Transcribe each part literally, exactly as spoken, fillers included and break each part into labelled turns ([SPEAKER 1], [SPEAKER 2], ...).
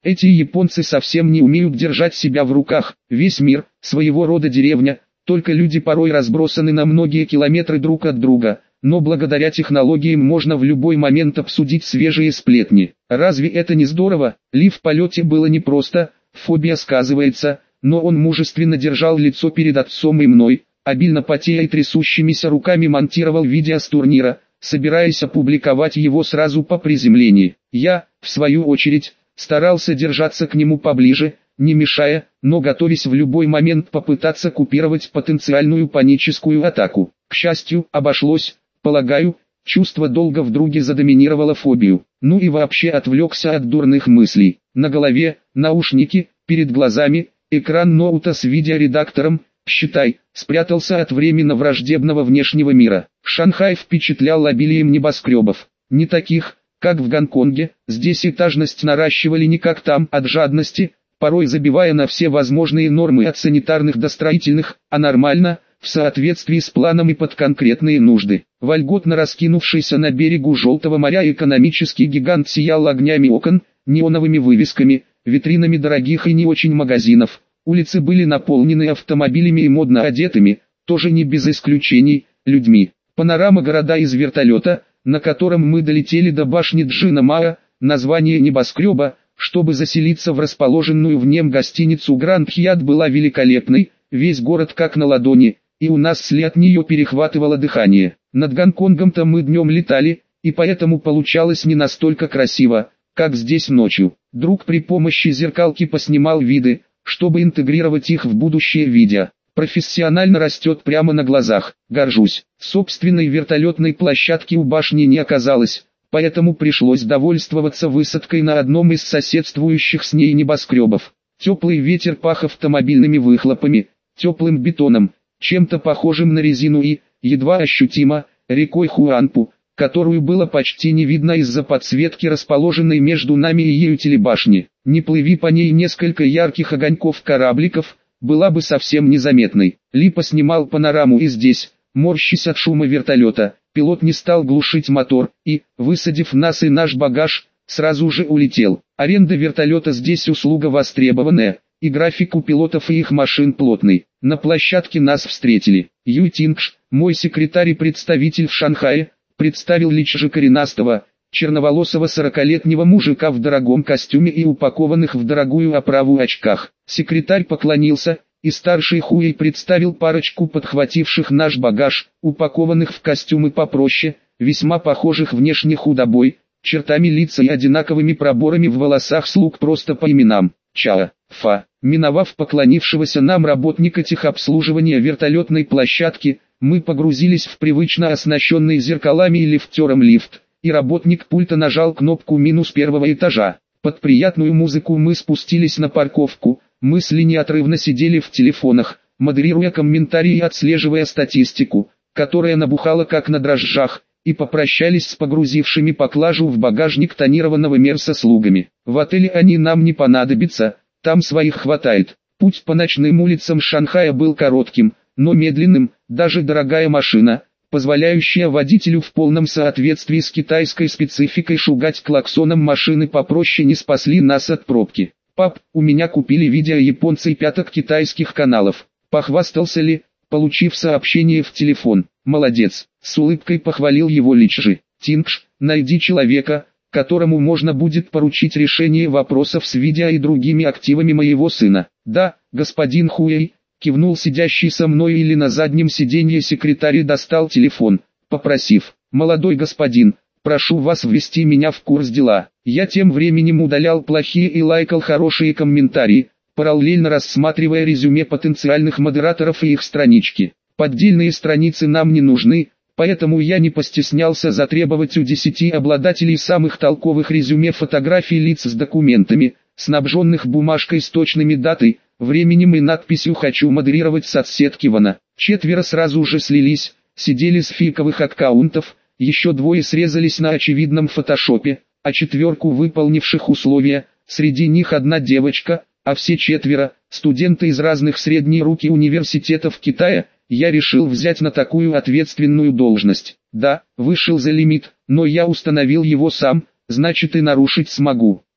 [SPEAKER 1] Эти японцы совсем не умеют держать себя в руках. Весь мир, своего рода деревня, только люди порой разбросаны на многие километры друг от друга. Но благодаря технологиям можно в любой момент обсудить свежие сплетни. Разве это не здорово? Ли в полете было непросто, фобия сказывается, но он мужественно держал лицо перед отцом и мной, обильно потея и трясущимися руками монтировал видео с турнира, собираясь опубликовать его сразу по приземлении. Я, в свою очередь, старался держаться к нему поближе, не мешая, но готовясь в любой момент попытаться купировать потенциальную паническую атаку. К счастью, обошлось. Полагаю, чувство долга в друге задоминировало фобию. Ну и вообще отвлекся от дурных мыслей. На голове, наушники, перед глазами, экран ноута с видеоредактором, считай, спрятался от временно враждебного внешнего мира. Шанхай впечатлял обилием небоскребов. Не таких, как в Гонконге, здесь этажность наращивали не как там, от жадности, порой забивая на все возможные нормы от санитарных до строительных, а нормально, в соответствии с планом и под конкретные нужды. Вольготно раскинувшийся на берегу Желтого моря экономический гигант сиял огнями окон, неоновыми вывесками, витринами дорогих и не очень магазинов. Улицы были наполнены автомобилями и модно одетыми, тоже не без исключений, людьми. Панорама города из вертолета, на котором мы долетели до башни Джина Маа, название небоскреба, чтобы заселиться в расположенную в нем гостиницу Гранд Хьят, была великолепной, весь город как на ладони, и у нас вслед от нее перехватывало дыхание. Над Гонконгом-то мы днем летали, и поэтому получалось не настолько красиво, как здесь ночью. Друг при помощи зеркалки поснимал виды, чтобы интегрировать их в будущее видео. Профессионально растет прямо на глазах. Горжусь. Собственной вертолетной площадки у башни не оказалось, поэтому пришлось довольствоваться высадкой на одном из соседствующих с ней небоскребов. Теплый ветер пах автомобильными выхлопами, теплым бетоном, чем-то похожим на резину и, едва ощутимо, рекой Хуанпу, которую было почти не видно из-за подсветки, расположенной между нами и ею телебашни. Не плыви по ней несколько ярких огоньков корабликов, была бы совсем незаметной. Ли поснимал панораму и здесь, морщась от шума вертолета, пилот не стал глушить мотор и, высадив нас и наш багаж, сразу же улетел. Аренда вертолета здесь услуга востребованная, и график у пилотов и их машин плотный. На площадке нас встретили. Юй Тингш, мой секретарь и представитель в Шанхае, представил лично коренастого, черноволосого сорокалетнего мужика в дорогом костюме и упакованных в дорогую оправу очках. Секретарь поклонился, и старший Хуэй представил парочку подхвативших наш багаж, упакованных в костюмы попроще, весьма похожих внешне худобой, чертами лица и одинаковыми проборами в волосах слуг просто по именам. Чао, Фа. Миновав поклонившегося нам работника техобслуживания вертолетной площадки, мы погрузились в привычно оснащенный зеркалами и лифтером лифт, и работник пульта нажал кнопку минус первого этажа. Под приятную музыку мы спустились на парковку, мысли неотрывно сидели в телефонах, модерируя комментарии и отслеживая статистику, которая набухала как на дрожжах, и попрощались с погрузившими поклажу в багажник тонированного Мерса слугами. В отеле они нам не понадобятся, там своих хватает. Путь по ночным улицам Шанхая был коротким, но медленным, даже дорогая машина, позволяющая водителю в полном соответствии с китайской спецификой шугать клаксоном машины попроще, не спасли нас от пробки. «Пап, у меня купили видео японцы пяток китайских каналов», похвастался Ли, получив сообщение в телефон. «Молодец», с улыбкой похвалил его Личжи. «Тингш, найди человека, которому можно будет поручить решение вопросов с видео и другими активами моего сына». «Да, господин Хуэй», кивнул сидящий со мной или на заднем сиденье секретарь и достал телефон, попросив: «Молодой господин, прошу вас ввести меня в курс дела». Я тем временем удалял плохие и лайкал хорошие комментарии, параллельно рассматривая резюме потенциальных модераторов и их странички. Поддельные страницы нам не нужны, поэтому я не постеснялся затребовать у десяти обладателей самых толковых резюме фотографий лиц с документами, снабженных бумажкой с точными датой, временем и надписью «Хочу модерировать соцсетки Вана». Четверо сразу же слились, сидели с фейковых аккаунтов, еще двое срезались на очевидном фотошопе, а четверку выполнивших условия, среди них одна девочка, а все четверо – студенты из разных средней руки университетов Китая, я решил взять на такую ответственную должность. Да, вышел за лимит, но я установил его сам, значит и нарушить смогу.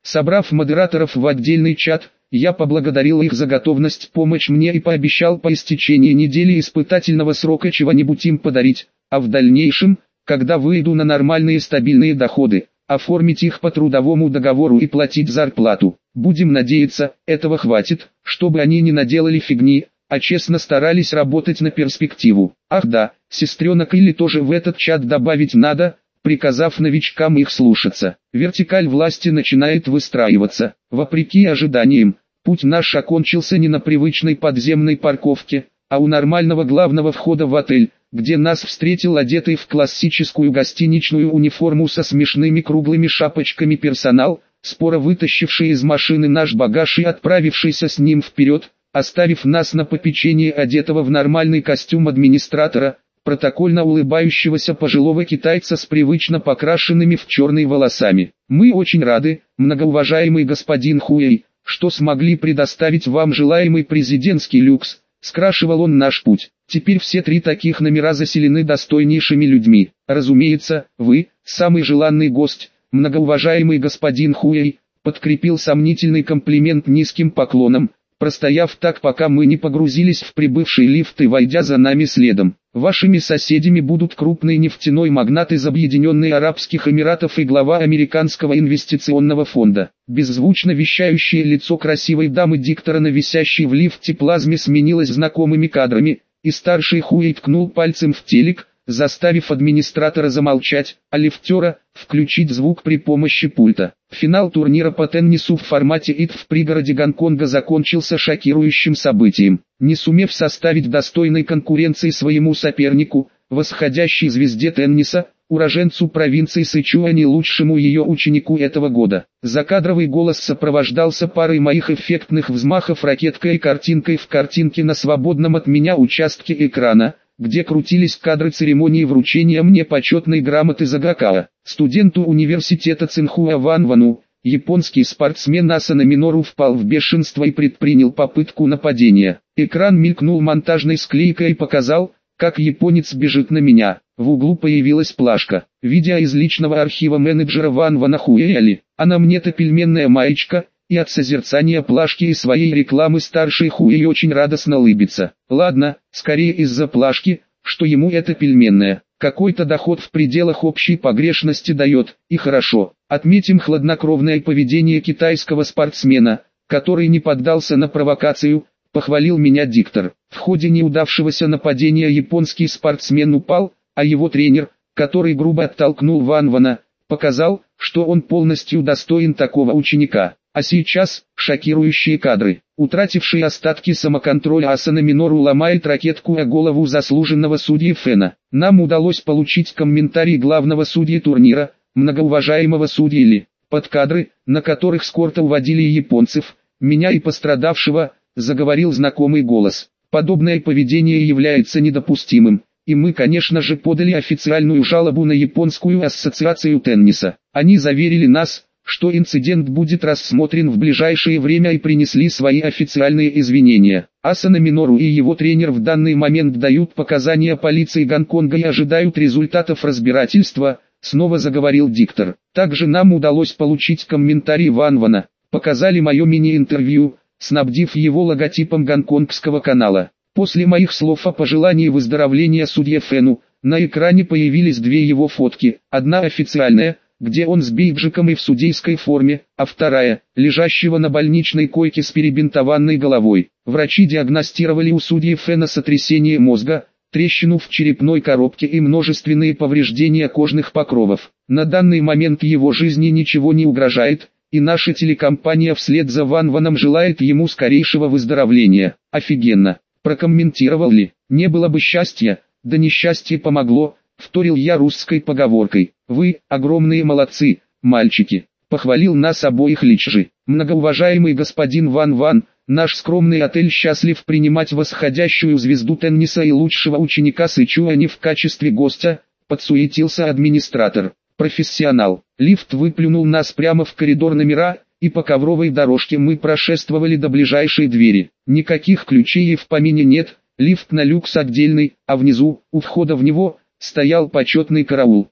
[SPEAKER 1] Собрав модераторов в отдельный чат, я поблагодарил их за готовность помочь мне и пообещал по истечении недели испытательного срока чего-нибудь им подарить, а в дальнейшем, когда выйду на нормальные стабильные доходы, оформить их по трудовому договору и платить зарплату. Будем надеяться, этого хватит, чтобы они не наделали фигни, а честно старались работать на перспективу. Ах да, сестренок или тоже в этот чат добавить надо, приказав новичкам их слушаться. Вертикаль власти начинает выстраиваться. Вопреки ожиданиям, путь наш окончился не на привычной подземной парковке, а у нормального главного входа в отель, где нас встретил одетый в классическую гостиничную униформу со смешными круглыми шапочками персонал, споро вытащивший из машины наш багаж и отправившийся с ним вперед, оставив нас на попечении одетого в нормальный костюм администратора, протокольно улыбающегося пожилого китайца с привычно покрашенными в черные волосами. «Мы очень рады, многоуважаемый господин Хуэй, что смогли предоставить вам желаемый президентский люкс», скрашивал он наш путь. «Теперь все три таких номера заселены достойнейшими людьми. Разумеется, вы, самый желанный гость, многоуважаемый господин Хуэй», подкрепил сомнительный комплимент низким поклоном, простояв так, пока мы не погрузились в прибывший лифт и войдя за нами следом. «Вашими соседями будут крупный нефтяной магнат из Объединенных Арабских Эмиратов и глава Американского инвестиционного фонда». Беззвучно вещающее лицо красивой дамы-диктора на висящей в лифте плазме сменилось знакомыми кадрами, и старший Хуэй ткнул пальцем в телек, заставив администратора замолчать, а лифтера – включить звук при помощи пульта. Финал турнира по теннису в формате ай ти эф в пригороде Гонконга закончился шокирующим событием. Не сумев составить достойной конкуренции своему сопернику, восходящей звезде тенниса, уроженцу провинции Сычуань и лучшему ее ученику этого года, закадровый голос сопровождался парой моих эффектных взмахов ракеткой и картинкой в картинке на свободном от меня участке экрана, где крутились кадры церемонии вручения мне почетной грамоты за Гакао. Студенту университета Цинхуа Ван Вану, японский спортсмен Асано Минору впал в бешенство и предпринял попытку нападения. Экран мелькнул монтажной склейкой и показал, как японец бежит на меня. В углу появилась плашка. Видео из личного архива менеджера Ван Вана Хуэяли. А на мне-то пельменная маечка, и от созерцания плашки и своей рекламы старший Хуэй очень радостно улыбится. Ладно, скорее из-за плашки, что ему это пельменная. Какой-то доход в пределах общей погрешности дает, и хорошо. Отметим хладнокровное поведение китайского спортсмена, который не поддался на провокацию, похвалил меня диктор. В ходе неудавшегося нападения японский спортсмен упал, а его тренер, который грубо оттолкнул Ван Вана, показал, что он полностью достоин такого ученика. А сейчас, шокирующие кадры. Утративший остатки самоконтроля Асано Минору ломает ракетку о голову заслуженного судьи Фэна. Нам удалось получить комментарий главного судьи турнира, многоуважаемого судьи Ли. Под кадры, на которых с корта уводили японцев, меня и пострадавшего, заговорил знакомый голос. Подобное поведение является недопустимым, и мы, конечно же, подали официальную жалобу на Японскую ассоциацию тенниса. Они заверили нас, что инцидент будет рассмотрен в ближайшее время и принесли свои официальные извинения. Асано Минору и его тренер в данный момент дают показания полиции Гонконга и ожидают результатов разбирательства, снова заговорил диктор. Также нам удалось получить комментарий Ван Вана, показали мое мини-интервью, снабдив его логотипом гонконгского канала. После моих слов о пожелании выздоровления судье Фэну, на экране появились две его фотки, одна официальная, где он с бейджиком и в судейской форме, а вторая, лежащего на больничной койке с перебинтованной головой. Врачи диагностировали у судьи Фэна сотрясение мозга, трещину в черепной коробке и множественные повреждения кожных покровов. На данный момент его жизни ничего не угрожает, и наша телекомпания вслед за Ван Ваном желает ему скорейшего выздоровления. Офигенно. Прокомментировал Ли. Не было бы счастья, да несчастье помогло, вторил я русской поговоркой. Вы, огромные молодцы, мальчики, похвалил нас обоих Личжи. Многоуважаемый господин Ван Ван, наш скромный отель счастлив принимать восходящую звезду тенниса и лучшего ученика Сычуани в качестве гостя, подсуетился администратор. Профессионал. Лифт выплюнул нас прямо в коридор номера, и по ковровой дорожке мы прошествовали до ближайшей двери. Никаких ключей и в помине нет, лифт на люкс отдельный, а внизу, у входа в него, стоял почетный караул.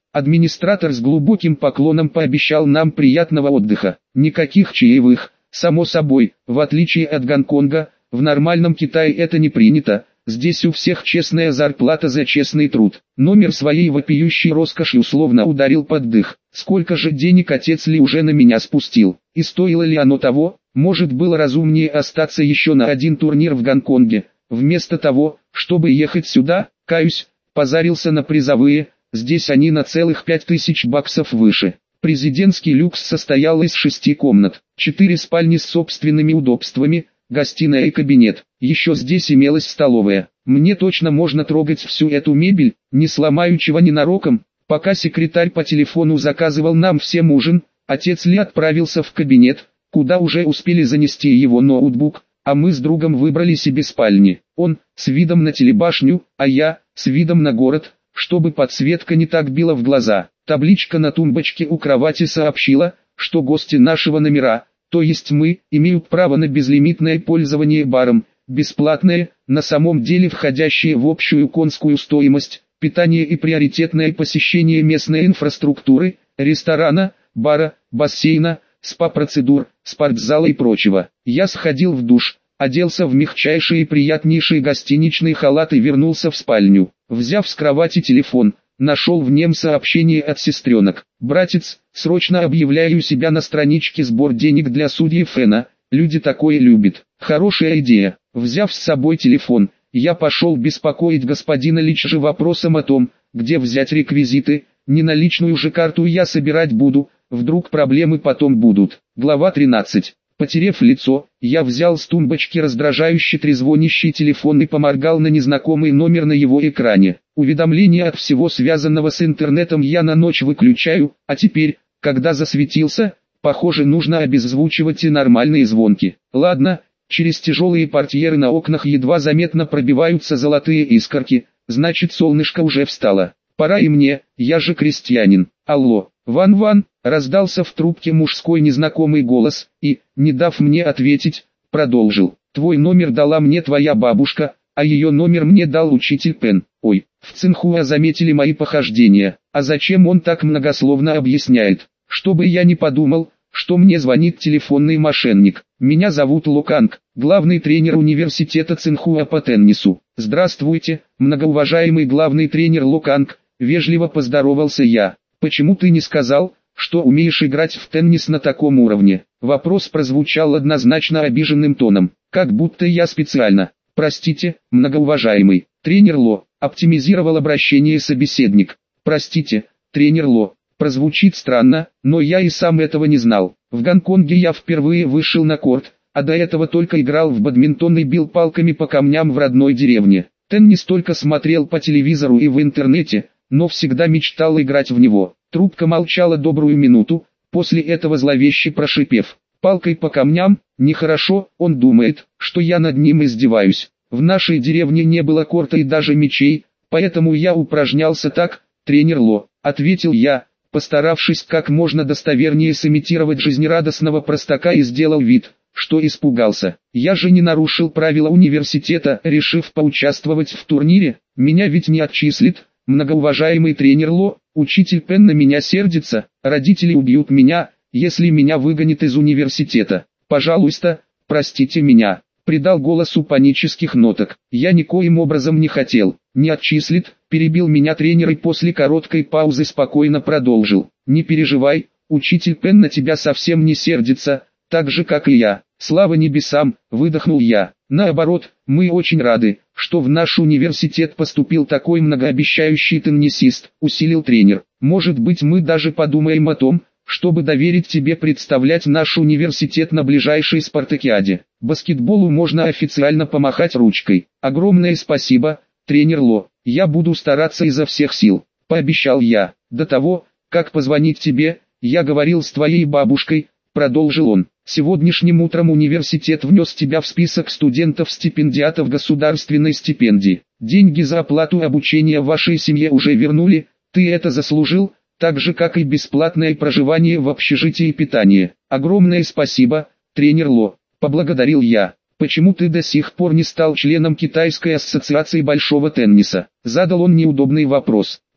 [SPEAKER 1] Администратор с глубоким поклоном пообещал нам приятного отдыха. Никаких чаевых, само собой, в отличие от Гонконга, в нормальном Китае это не принято. Здесь у всех честная зарплата за честный труд. Номер своей вопиющей роскошью словно ударил под дых. Сколько же денег отец Ли уже на меня спустил? И стоило ли оно того? Может, было разумнее остаться еще на один турнир в Гонконге, вместо того, чтобы ехать сюда? Каюсь, позарился на призовые, здесь они на целых пять тысяч баксов выше. Президентский люкс состоял из шести комнат, четыре спальни с собственными удобствами, гостиная и кабинет. Еще здесь имелась столовая. Мне точно можно трогать всю эту мебель, не сломаю чего ненароком. Пока секретарь по телефону заказывал нам всем ужин, отец Ли отправился в кабинет, куда уже успели занести его ноутбук, а мы с другом выбрали себе спальни. Он, с видом на телебашню, а я, с видом на город, чтобы подсветка не так била в глаза. Табличка на тумбочке у кровати сообщила, что гости нашего номера, то есть мы, имеют право на безлимитное пользование баром, бесплатное, на самом деле входящее в общую конскую стоимость, питание и приоритетное посещение местной инфраструктуры, ресторана, бара, бассейна, спа-процедур, спортзала и прочего. Я сходил в душ, оделся в мягчайший и приятнейший гостиничный халат и вернулся в спальню. Взяв с кровати телефон, нашел в нем сообщение от сестренок. «Братец, срочно объявляю себя на страничке сбор денег для судьи Фэна, люди такое любят». Хорошая идея. Взяв с собой телефон, я пошел беспокоить господина Личжи вопросом о том, где взять реквизиты. Не наличную же карту я собирать буду, вдруг проблемы потом будут. Глава тринадцать. Потерев лицо, я взял с тумбочки раздражающе трезвонящий телефон и поморгал на незнакомый номер на его экране. Уведомления от всего связанного с интернетом я на ночь выключаю, а теперь, когда засветился, похоже, нужно обеззвучивать и нормальные звонки. Ладно, через тяжелые портьеры на окнах едва заметно пробиваются золотые искорки, значит солнышко уже встало. Пора и мне, я же крестьянин. Алло, Ван-Ван, раздался в трубке мужской незнакомый голос, и, не дав мне ответить, продолжил. Твой номер дала мне твоя бабушка, а ее номер мне дал учитель Пен. Ой, в Цинхуа заметили мои похождения. А зачем он так многословно объясняет? Чтобы я не подумал, что мне звонит телефонный мошенник. Меня зовут Ло Канг, главный тренер университета Цинхуа по теннису. Здравствуйте, многоуважаемый главный тренер Ло Канг, вежливо поздоровался я. Почему ты не сказал, что умеешь играть в теннис на таком уровне? Вопрос прозвучал однозначно обиженным тоном, как будто я специально. Простите, многоуважаемый тренер Ло, оптимизировал обращение собеседник. Простите, тренер Ло. Прозвучит странно, но я и сам этого не знал. В Гонконге я впервые вышел на корт, а до этого только играл в бадминтон и бил палками по камням в родной деревне. Теннис только смотрел по телевизору и в интернете, но всегда мечтал играть в него. Трубка молчала добрую минуту, после этого зловеще прошипев. Палкой по камням, нехорошо, он думает, что я над ним издеваюсь. В нашей деревне не было корта и даже мячей, поэтому я упражнялся так, тренер Ло, ответил я, постаравшись как можно достовернее сымитировать жизнерадостного простака и сделал вид, что испугался. Я же не нарушил правила университета, решив поучаствовать в турнире, меня ведь не отчислит. Многоуважаемый тренер Ло, учитель Пен на меня сердится, родители убьют меня, если меня выгонят из университета. Пожалуйста, простите меня. Придал голосу панических ноток. Я никоим образом не хотел. Не отчислит, перебил меня тренер и после короткой паузы спокойно продолжил. Не переживай, учитель Пен на тебя совсем не сердится, так же как и я. Слава небесам, выдохнул я. Наоборот, мы очень рады, что в наш университет поступил такой многообещающий теннисист, усилил тренер. Может быть, мы даже подумаем о том, чтобы доверить тебе представлять наш университет на ближайшей спартакиаде. Баскетболу можно официально помахать ручкой. Огромное спасибо, тренер Ло. Я буду стараться изо всех сил, пообещал я. До того, как позвонить тебе, я говорил с твоей бабушкой, продолжил он. Сегодняшним утром университет внес тебя в список студентов-стипендиатов государственной стипендии. Деньги за оплату обучения вашей семье уже вернули, ты это заслужил, так же как и бесплатное проживание в общежитии и питание. Огромное спасибо, тренер Ло, поблагодарил я. Почему ты до сих пор не стал членом Китайской ассоциации большого тенниса? Задал он неудобный вопрос.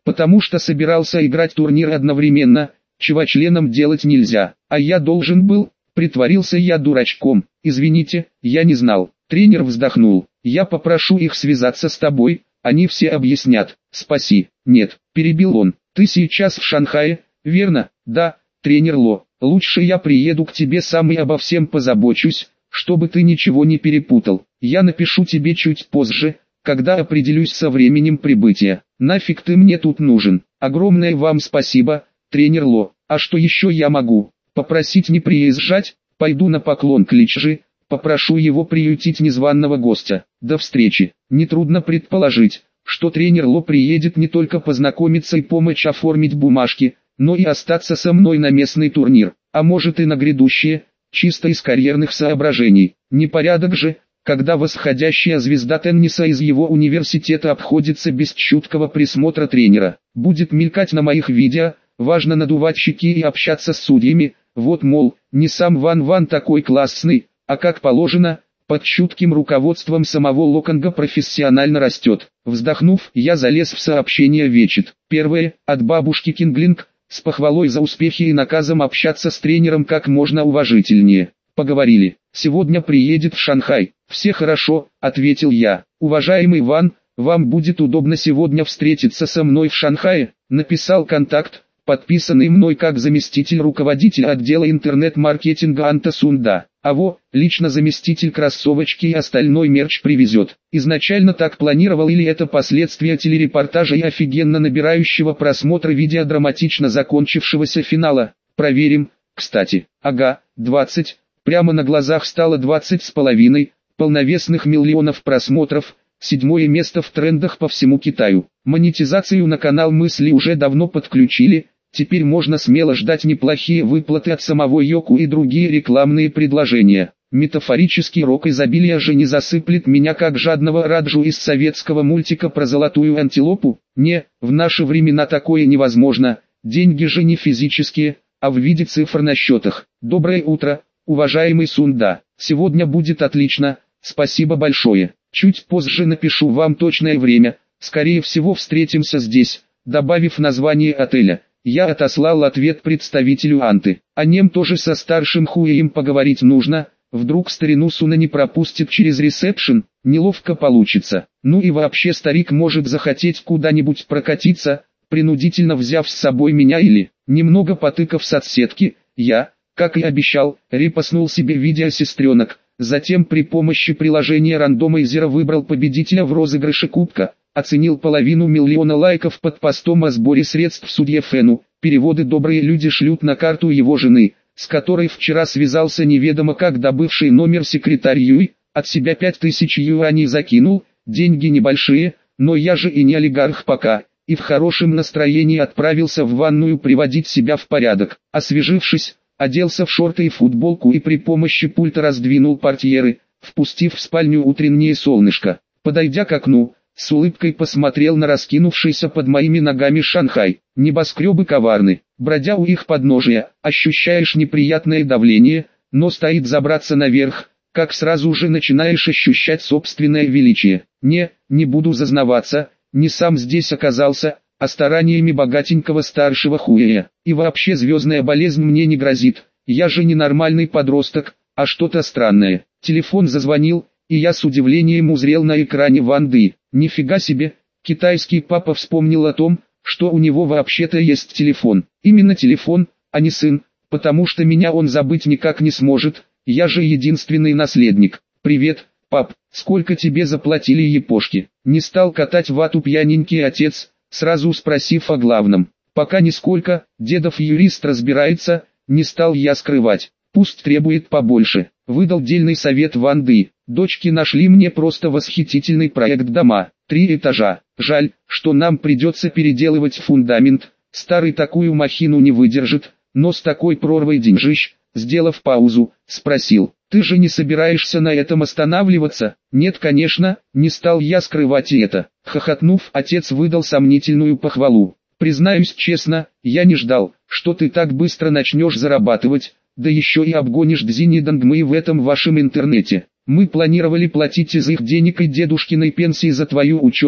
[SPEAKER 1] потому что собирался играть турнир одновременно, чего членам делать нельзя, а я должен был, притворился я дурачком, извините, я не знал. Тренер вздохнул, я попрошу их связаться с тобой, они все объяснят, спаси. Нет, перебил он, ты сейчас в Шанхае, верно? Да, тренер Ло, лучше я приеду к тебе сам и обо всем позабочусь, чтобы ты ничего не перепутал. Я напишу тебе чуть позже, когда определюсь со временем прибытия. Нафиг ты мне тут нужен? Огромное вам спасибо, тренер Ло. А что еще я могу? Попросить не приезжать? Пойду на поклон к Личжи, попрошу его приютить незваного гостя. До встречи. Нетрудно предположить, что тренер Ло приедет не только познакомиться и помочь оформить бумажки, но и остаться со мной на местный турнир, а может и на грядущее, чисто из карьерных соображений. Непорядок же, когда восходящая звезда тенниса из его университета обходится без чуткого присмотра тренера. Будет мелькать на моих видео, важно надувать щеки и общаться с судьями, вот мол, не сам Ван Ван такой классный, а как положено, под чутким руководством самого Локонга профессионально растет. Вздохнув, я залез в сообщение Вечет. Первое, от бабушки Кинглинг, с похвалой за успехи и наказом общаться с тренером как можно уважительнее. Поговорили. Сегодня приедет в Шанхай. Все хорошо, ответил я. Уважаемый Ван, вам будет удобно сегодня встретиться со мной в Шанхае, написал контакт, подписанный мной как заместитель руководителя отдела интернет-маркетинга Анта Сунда. А во, лично заместитель кроссовочки и остальной мерч привезет. Изначально так планировал или это последствия телерепортажа и офигенно набирающего просмотра видео драматично закончившегося финала? Проверим. Кстати, ага, двадцать, прямо на глазах стало двадцать с половиной, полновесных миллионов просмотров, седьмое место в трендах по всему Китаю. Монетизацию на канал мысли уже давно подключили. Теперь можно смело ждать неплохие выплаты от самого Йоку и другие рекламные предложения. Метафорический рок изобилия же не засыплет меня как жадного Раджу из советского мультика про золотую антилопу? Не, в наши времена такое невозможно, деньги же не физические, а в виде цифр на счетах. Доброе утро, уважаемый Сунда, сегодня будет отлично, спасибо большое. Чуть позже напишу вам точное время, скорее всего встретимся здесь, добавив название отеля. Я отослал ответ представителю Анты. О нем тоже со старшим Хуэем поговорить нужно, вдруг старину Суна не пропустит через ресепшн, неловко получится. Ну и вообще старик может захотеть куда-нибудь прокатиться, принудительно взяв с собой меня или, немного потыкав соцсетки, я, как и обещал, репостнул себе видео сестренок, затем при помощи приложения рандомайзера выбрал победителя в розыгрыше кубка. Оценил половину миллиона лайков под постом о сборе средств судье Фэну. Переводы добрые люди шлют на карту его жены, с которой вчера связался неведомо как добывший номер секретарь Юй, от себя пять тысяч юаней закинул, деньги небольшие, но я же и не олигарх пока, и в хорошем настроении отправился в ванную приводить себя в порядок. Освежившись, оделся в шорты и футболку и при помощи пульта раздвинул портьеры, впустив в спальню утреннее солнышко. Подойдя к окну, с улыбкой посмотрел на раскинувшийся под моими ногами Шанхай. Небоскребы коварны, бродя у их подножия, ощущаешь неприятное давление, но стоит забраться наверх, как сразу же начинаешь ощущать собственное величие. Не, не буду зазнаваться, не сам здесь оказался, а стараниями богатенького старшего Хуэя. И вообще звездная болезнь мне не грозит, я же не нормальный подросток, а что-то странное. Телефон зазвонил, и я с удивлением узрел на экране Ванды. Нифига себе, китайский папа вспомнил о том, что у него вообще-то есть телефон. Именно телефон, а не сын, потому что меня он забыть никак не сможет, я же единственный наследник. Привет, пап, сколько тебе заплатили япошки? Не стал катать вату пьяненький отец, сразу спросив о главном. Пока нисколько, дедов юрист разбирается, не стал я скрывать. Пусть требует побольше, выдал дельный совет Ванды. Дочки нашли мне просто восхитительный проект дома, три этажа. Жаль, что нам придется переделывать фундамент, старый такую махину не выдержит, но с такой прорвой деньжищ, сделав паузу, спросил, ты же не собираешься на этом останавливаться? Нет, конечно, не стал я скрывать и это. Хохотнув, отец выдал сомнительную похвалу. Признаюсь честно, я не ждал, что ты так быстро начнешь зарабатывать, да еще и обгонишь Дзинидангмы в этом вашем интернете. Мы планировали платить из их денег и дедушкиной пенсии за твою учебу,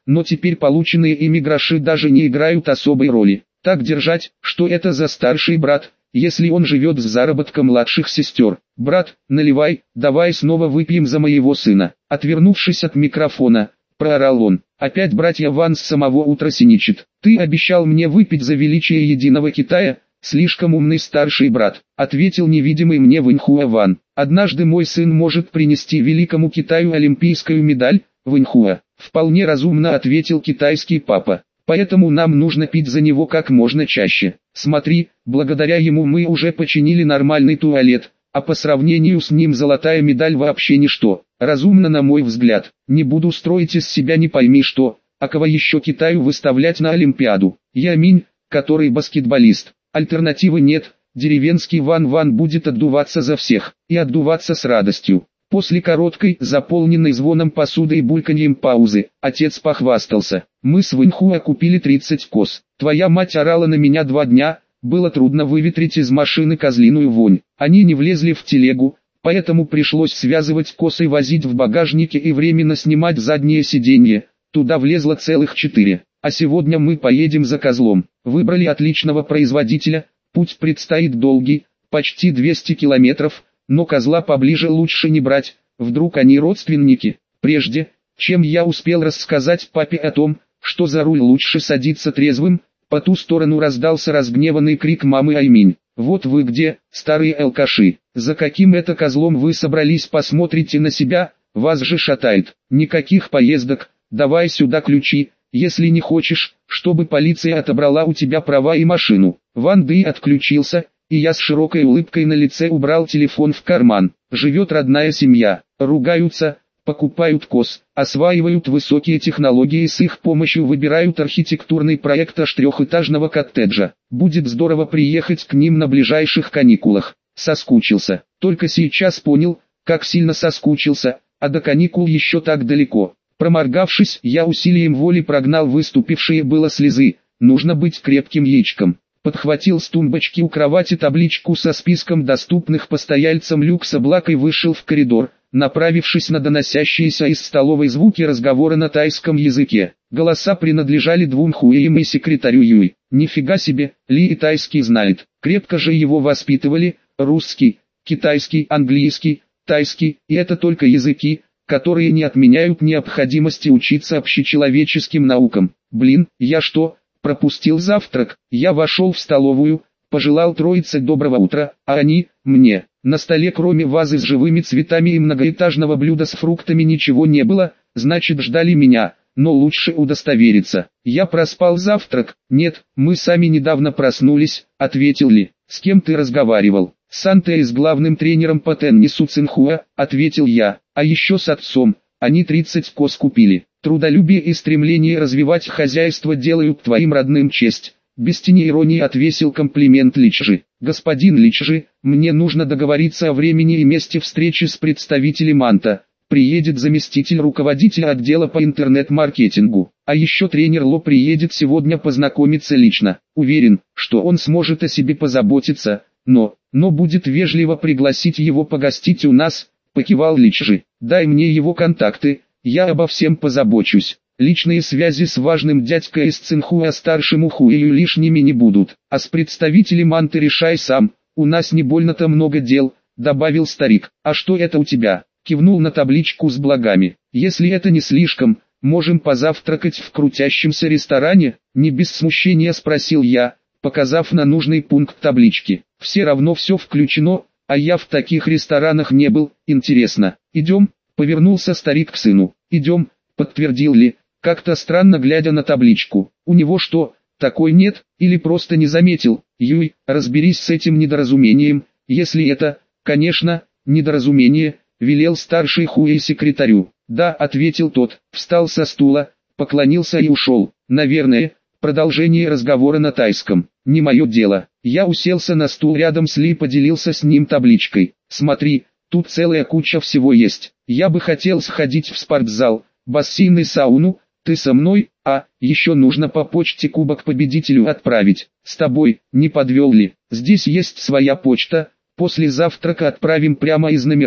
[SPEAKER 1] но теперь полученные ими гроши даже не играют особой роли. Так держать, что это за старший брат, если он живет с заработка младших сестер. Брат, наливай, давай снова выпьем за моего сына. Отвернувшись от микрофона, проорал он. Опять братья Ван с самого утра синичит. Ты обещал мне выпить за величие единого Китая, слишком умный старший брат, ответил невидимый мне Вэньхуа Ван. Однажды мой сын может принести великому Китаю олимпийскую медаль, Вэньхуа. Вполне разумно ответил китайский папа. Поэтому нам нужно пить за него как можно чаще. Смотри, благодаря ему мы уже починили нормальный туалет, а по сравнению с ним золотая медаль вообще ничто. Разумно, на мой взгляд. Не буду строить из себя не пойми что, а кого еще Китаю выставлять на Олимпиаду. Я Минь, который баскетболист. Альтернативы нет, деревенский Ван Ван будет отдуваться за всех, и отдуваться с радостью. После короткой, заполненной звоном посуды и бульканьем паузы, отец похвастался. Мы с Вэньхуа купили тридцать коз. Твоя мать орала на меня два дня, было трудно выветрить из машины козлиную вонь. Они не влезли в телегу, поэтому пришлось связывать коз и возить в багажнике и временно снимать заднее сиденье. Туда влезло целых четыре. А сегодня мы поедем за козлом. Выбрали отличного производителя, путь предстоит долгий, почти двести километров, но козла поближе лучше не брать, вдруг они родственники. Прежде, чем я успел рассказать папе о том, что за руль лучше садиться трезвым, по ту сторону раздался разгневанный крик мамы Айминь. Вот вы где, старые алкаши, за каким это козлом вы собрались, посмотрите на себя, вас же шатает. Никаких поездок, давай сюда ключи, если не хочешь, чтобы полиция отобрала у тебя права и машину. Ван Дэй отключился, и я с широкой улыбкой на лице убрал телефон в карман. Живет родная семья, ругаются, покупают коз, осваивают высокие технологии и с их помощью выбирают архитектурный проект аж трехэтажного коттеджа. Будет здорово приехать к ним на ближайших каникулах. Соскучился, только сейчас понял, как сильно соскучился, а до каникул еще так далеко. Проморгавшись, я усилием воли прогнал выступившие было слезы. Нужно быть крепким яичком. Подхватил с тумбочки у кровати табличку со списком доступных постояльцам люкса благ и вышел в коридор, направившись на доносящиеся из столовой звуки разговора на тайском языке. Голоса принадлежали двум хуеям и секретарю Юй. Нифига себе, Ли и тайский знает. Крепко же его воспитывали, русский, китайский, английский, тайский, и это только языки, которые не отменяют необходимости учиться общечеловеческим наукам. Блин, я что, пропустил завтрак? Я вошел в столовую, пожелал троице доброго утра, а они, мне. На столе кроме вазы с живыми цветами и многоэтажного блюда с фруктами ничего не было, значит ждали меня, но лучше удостовериться. Я проспал завтрак? Нет, мы сами недавно проснулись, ответил Ли. С кем ты разговаривал? С Анте и с главным тренером по теннису Цинхуа, ответил я, а еще с отцом. Они тридцать коз купили. Трудолюбие и стремление развивать хозяйство делают твоим родным честь. Без тени иронии отвесил комплимент Личжи. Господин Личжи, мне нужно договориться о времени и месте встречи с представителем Анта. Приедет заместитель руководителя отдела по интернет-маркетингу. А еще тренер Ло приедет сегодня познакомиться лично. Уверен, что он сможет о себе позаботиться, но, но будет вежливо пригласить его погостить у нас, покивал Личжи. Дай мне его контакты, я обо всем позабочусь. Личные связи с важным дядькой из Цинхуа старшему Хуэю лишними не будут. А с представителем Анты решай сам, у нас не больно-то много дел, добавил старик. А что это у тебя? Кивнул на табличку с благами. Если это не слишком, можем позавтракать в крутящемся ресторане? Не без смущения спросил я, показав на нужный пункт таблички. Все равно все включено, а я в таких ресторанах не был. Интересно. Идем? Повернулся старик к сыну. Идем, подтвердил Ли, как-то странно глядя на табличку. У него что, такой нет, или просто не заметил? Юй, разберись с этим недоразумением, если это, конечно, недоразумение, велел старший Хуэй секретарю. Да, ответил тот, встал со стула, поклонился и ушел. Наверное, продолжение разговора на тайском. Не мое дело. Я уселся на стул рядом с Ли и поделился с ним табличкой. Смотри, тут целая куча всего есть. Я бы хотел сходить в спортзал, бассейн и сауну. Ты со мной? А, еще нужно по почте кубок победителю отправить. С тобой, не подвел Ли. Здесь есть своя почта, после завтрака отправим прямо из номера.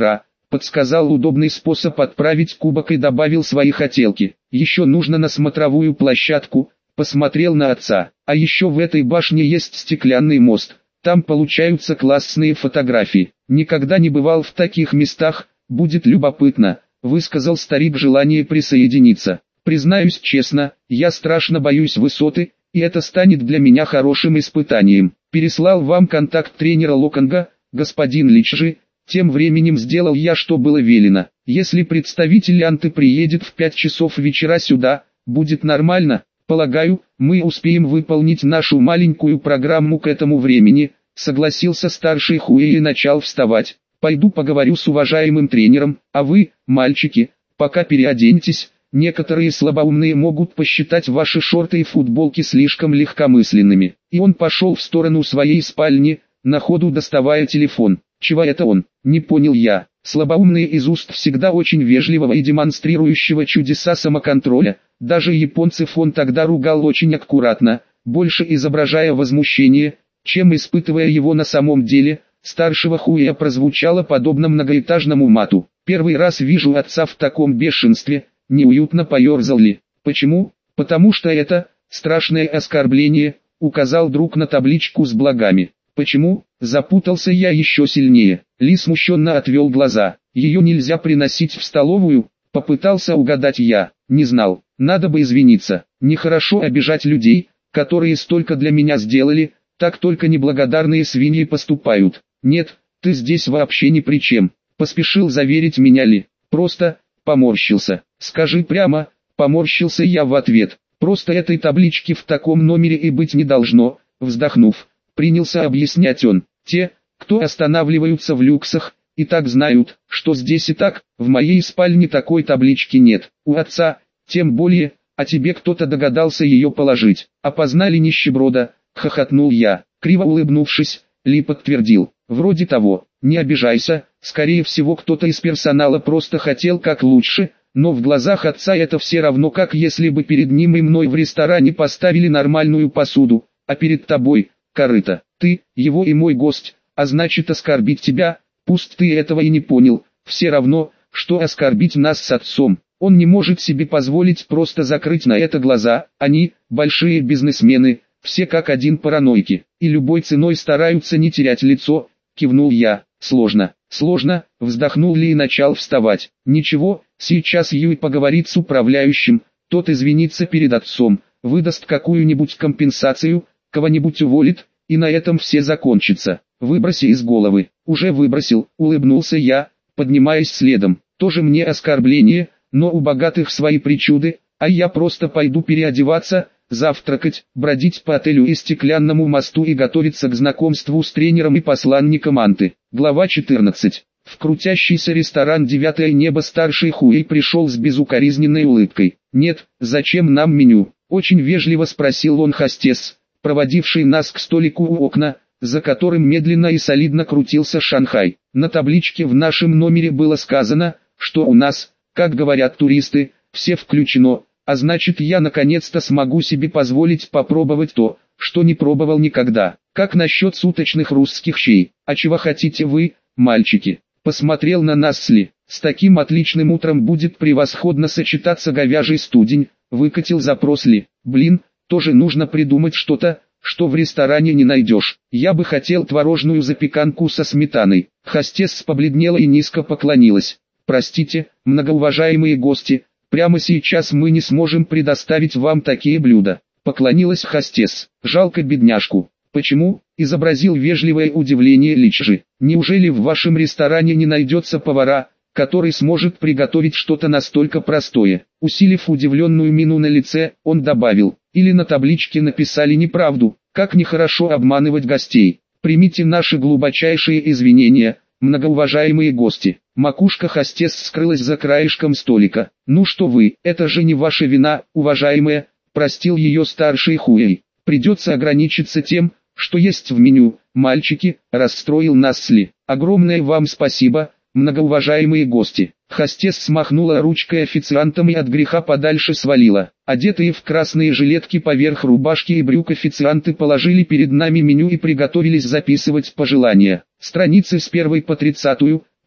[SPEAKER 1] подсказал удобный способ отправить кубок и добавил свои хотелки. Еще нужно на смотровую площадку, посмотрел на отца. А еще в этой башне есть стеклянный мост, там получаются классные фотографии. Никогда не бывал в таких местах, будет любопытно, высказал старик желание присоединиться. Признаюсь честно, я страшно боюсь высоты, и это станет для меня хорошим испытанием. Переслал вам контакт тренера Локонга, господин Личжи. Тем временем сделал я, что было велено. Если представитель Анты приедет в пять часов вечера сюда, будет нормально. Полагаю, мы успеем выполнить нашу маленькую программу к этому времени, согласился старший Хуэй и начал вставать. Пойду поговорю с уважаемым тренером, а вы, мальчики, пока переоденьтесь. Некоторые слабоумные могут посчитать ваши шорты и футболки слишком легкомысленными. И он пошел в сторону своей спальни, на ходу доставая телефон. Чего это он? Не понял я. Слабоумные из уст всегда очень вежливого и демонстрирующего чудеса самоконтроля. Даже японцев он тогда ругал очень аккуратно, больше изображая возмущение, чем испытывая его на самом деле. Старшего Хуэя прозвучало подобно многоэтажному мату. Первый раз вижу отца в таком бешенстве. Неуютно поерзал ли? Почему? Потому что это страшное оскорбление, указал друг на табличку с благами. Почему? Запутался я еще сильнее. Ли смущенно отвел глаза. Ее нельзя приносить в столовую? Попытался угадать я. Не знал. Надо бы извиниться. Нехорошо обижать людей, которые столько для меня сделали. Так только неблагодарные свиньи поступают. Нет, ты здесь вообще ни при чем. Поспешил заверить меня Ли. Просто поморщился. Скажи прямо, поморщился я в ответ. Просто этой таблички в таком номере и быть не должно. Вздохнув, принялся объяснять он. Те, кто останавливаются в люксах, и так знают, что здесь и так, в моей спальне такой таблички нет. У отца, тем более, а тебе кто-то догадался ее положить. Опознали нищеброда, хохотнул я. Криво улыбнувшись, Ли подтвердил. Вроде того, не обижайся, скорее всего кто-то из персонала просто хотел как лучше, но в глазах отца это все равно, как если бы перед ним и мной в ресторане поставили нормальную посуду, а перед тобой – корыто. Ты, его и мой гость, а значит оскорбить тебя, пусть ты этого и не понял, все равно, что оскорбить нас с отцом. Он не может себе позволить просто закрыть на это глаза, они, большие бизнесмены, все как один параноики, и любой ценой стараются не терять лицо, кивнул я. Сложно, сложно, вздохнул Ли и начал вставать. Ничего, сейчас Юй поговорит с управляющим, тот извинится перед отцом, выдаст какую-нибудь компенсацию, кого-нибудь уволит, и на этом все закончится. Выброси из головы. Уже выбросил, улыбнулся я, поднимаясь следом. Тоже мне оскорбление, но у богатых свои причуды, а я просто пойду переодеваться, завтракать, бродить по отелю и стеклянному мосту и готовиться к знакомству с тренером и посланником Анты. Глава четырнадцать. В крутящийся ресторан «Девятое небо» старший Хуэй пришел с безукоризненной улыбкой. «Нет, зачем нам меню?» – очень вежливо спросил он хостес, проводивший нас к столику у окна, за которым медленно и солидно крутился Шанхай. На табличке в нашем номере было сказано, что у нас, как говорят туристы, все включено. А значит, я наконец-то смогу себе позволить попробовать то, что не пробовал никогда. Как насчет суточных русских щей? А чего хотите вы, мальчики? Посмотрел на нас Сли. С таким отличным утром будет превосходно сочетаться говяжий студень. Выкатил запрос Ли. Блин, тоже нужно придумать что-то, что в ресторане не найдешь. Я бы хотел творожную запеканку со сметаной. Хостесс побледнела и низко поклонилась. Простите, многоуважаемые гости, прямо сейчас мы не сможем предоставить вам такие блюда. Поклонилась хостесс. Жалко бедняжку. Почему? Изобразил вежливое удивление Личжи. Неужели в вашем ресторане не найдется повара, который сможет приготовить что-то настолько простое? Усилив удивленную мину на лице, он добавил. Или на табличке написали неправду. Как нехорошо обманывать гостей. Примите наши глубочайшие извинения, многоуважаемые гости. Макушка хостесс скрылась за краешком столика. Ну что вы, это же не ваша вина, уважаемая, простил ее старший Хуэй. Придется ограничиться тем, что есть в меню. Мальчики, расстроил нас Ли. Огромное вам спасибо, многоуважаемые гости. Хостесс смахнула ручкой официантам и от греха подальше свалила. Одетые в красные жилетки поверх рубашки и брюк официанты положили перед нами меню и приготовились записывать пожелания. Страницы с первой по тридцатую,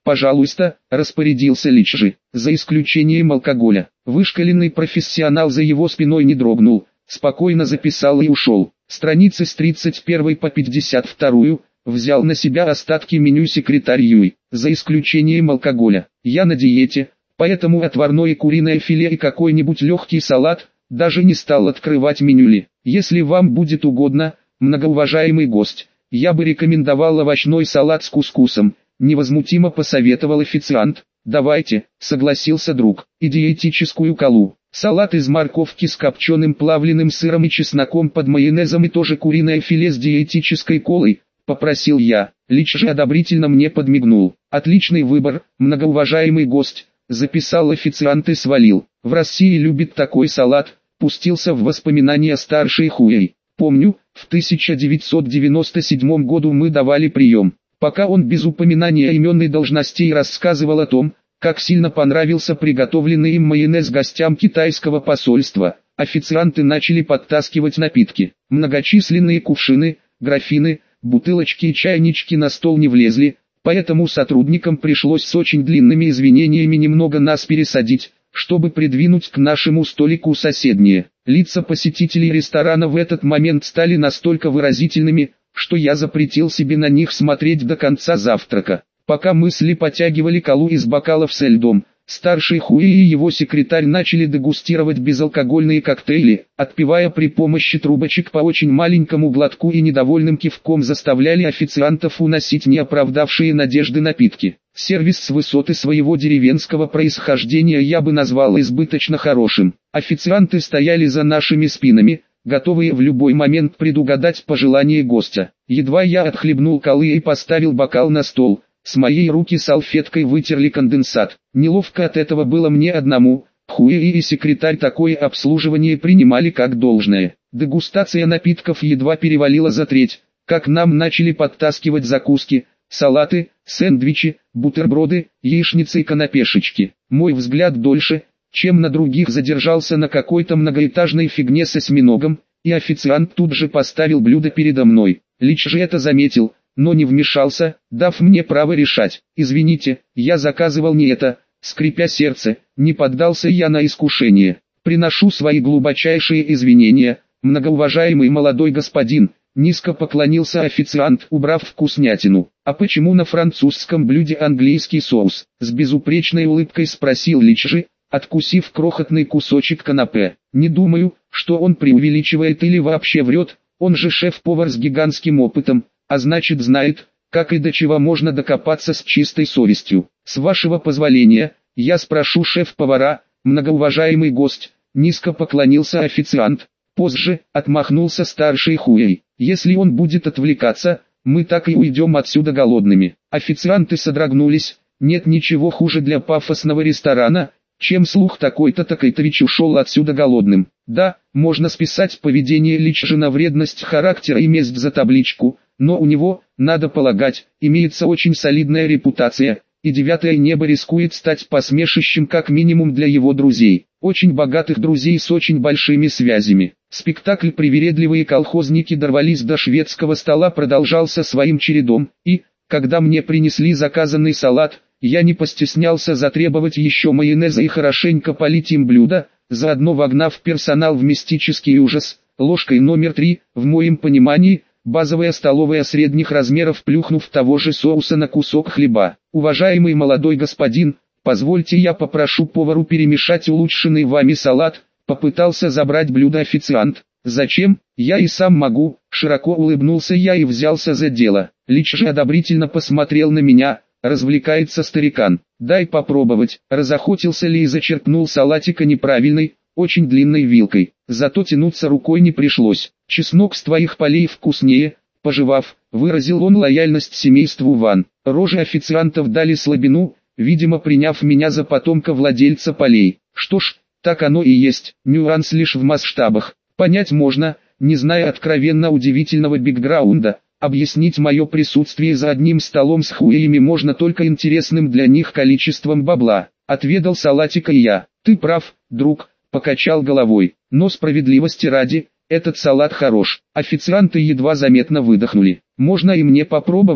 [SPEAKER 1] «Пожалуйста», — распорядился Личжи, — «за исключением алкоголя». Вышкаленный профессионал за его спиной не дрогнул, спокойно записал и ушел. Страницы с тридцать первой по пятьдесят вторую, взял на себя остатки меню секретарь Юй, за исключением алкоголя. Я на диете, поэтому отварное куриное филе и какой-нибудь легкий салат, даже не стал открывать меню ли. Если вам будет угодно, многоуважаемый гость, я бы рекомендовал овощной салат с кускусом, невозмутимо посоветовал официант. «Давайте», — согласился друг, — «и диетическую колу. Салат из морковки с копченым плавленым сыром и чесноком под майонезом и тоже куриное филе с диетической колой», — попросил я. Личжи одобрительно мне подмигнул. «Отличный выбор, многоуважаемый гость», — записал официант и свалил. «В России любит такой салат», — пустился в воспоминания старший Хуэй. «Помню, в тысяча девятьсот девяносто седьмом году мы давали прием. Пока он без упоминания имен и должностей рассказывал о том, как сильно понравился приготовленный им майонез гостям китайского посольства, официанты начали подтаскивать напитки. Многочисленные кувшины, графины, бутылочки и чайнички на стол не влезли, поэтому сотрудникам пришлось с очень длинными извинениями немного нас пересадить, чтобы придвинуть к нашему столику соседние. Лица посетителей ресторана в этот момент стали настолько выразительными, что я запретил себе на них смотреть до конца завтрака. Пока мысли потягивали колу из бокалов со льдом, старший Хуэй и его секретарь начали дегустировать безалкогольные коктейли, отпивая при помощи трубочек по очень маленькому глотку и недовольным кивком заставляли официантов уносить неоправдавшие надежды напитки. Сервис с высоты своего деревенского происхождения я бы назвал избыточно хорошим. Официанты стояли за нашими спинами, готовые в любой момент предугадать пожелания гостя. Едва я отхлебнул колы и поставил бокал на стол, с моей руки салфеткой вытерли конденсат. Неловко от этого было мне одному. Хуэй и секретарь такое обслуживание принимали как должное. Дегустация напитков едва перевалила за треть, как нам начали подтаскивать закуски, салаты, сэндвичи, бутерброды, яичницы и канапешечки. Мой взгляд дольше, чем на других, задержался на какой-то многоэтажной фигне с осьминогом, и официант тут же поставил блюдо передо мной. Личжи это заметил, но не вмешался, дав мне право решать. «Извините, я заказывал не это», скрипя сердце, не поддался я на искушение. «Приношу свои глубочайшие извинения, многоуважаемый молодой господин», низко поклонился официант, убрав вкуснятину. «А почему на французском блюде английский соус?» С безупречной улыбкой спросил Личжи, откусив крохотный кусочек канапе. «Не думаю, что он преувеличивает или вообще врет, он же шеф-повар с гигантским опытом, а значит знает, как и до чего можно докопаться с чистой совестью. С вашего позволения, я спрошу шеф-повара, многоуважаемый гость», низко поклонился официант. Позже, отмахнулся старший Хуэй. «Если он будет отвлекаться, мы так и уйдем отсюда голодными». Официанты содрогнулись. Нет ничего хуже для пафосного ресторана, чем слух такой-то Такайтович ушел отсюда голодным. Да, можно списать поведение Личжи на вредность характера и месть за табличку, но у него, надо полагать, имеется очень солидная репутация, и девятое небо рискует стать посмешищем как минимум для его друзей, очень богатых друзей с очень большими связями. Спектакль «Привередливые колхозники дорвались до шведского стола» продолжался своим чередом, и, когда мне принесли заказанный салат, я не постеснялся затребовать еще майонеза и хорошенько полить им блюдо, заодно вогнав персонал в мистический ужас. Ложкой номер три, в моем понимании, базовая столовая средних размеров, плюхнув того же соуса на кусок хлеба. «Уважаемый молодой господин, позвольте я попрошу повару перемешать улучшенный вами салат», попытался забрать блюдо официант. «Зачем? Я и сам могу», широко улыбнулся я и взялся за дело. Личжи одобрительно посмотрел на меня. «Развлекается старикан, дай попробовать». Разохотился ли и зачерпнул салатика неправильной, очень длинной вилкой. Зато тянуться рукой не пришлось. «Чеснок с твоих полей вкуснее», пожевав, выразил он лояльность семейству Ван. Рожи официантов дали слабину, видимо приняв меня за потомка владельца полей. Что ж, так оно и есть, нюанс лишь в масштабах. Понять можно, не зная откровенно удивительного бэкграунда. Объяснить мое присутствие за одним столом с Хуэями можно только интересным для них количеством бабла. Отведал салатика и я. «Ты прав, друг», покачал головой. «Но справедливости ради, этот салат хорош». Официанты едва заметно выдохнули. «Можно и мне попробовать?»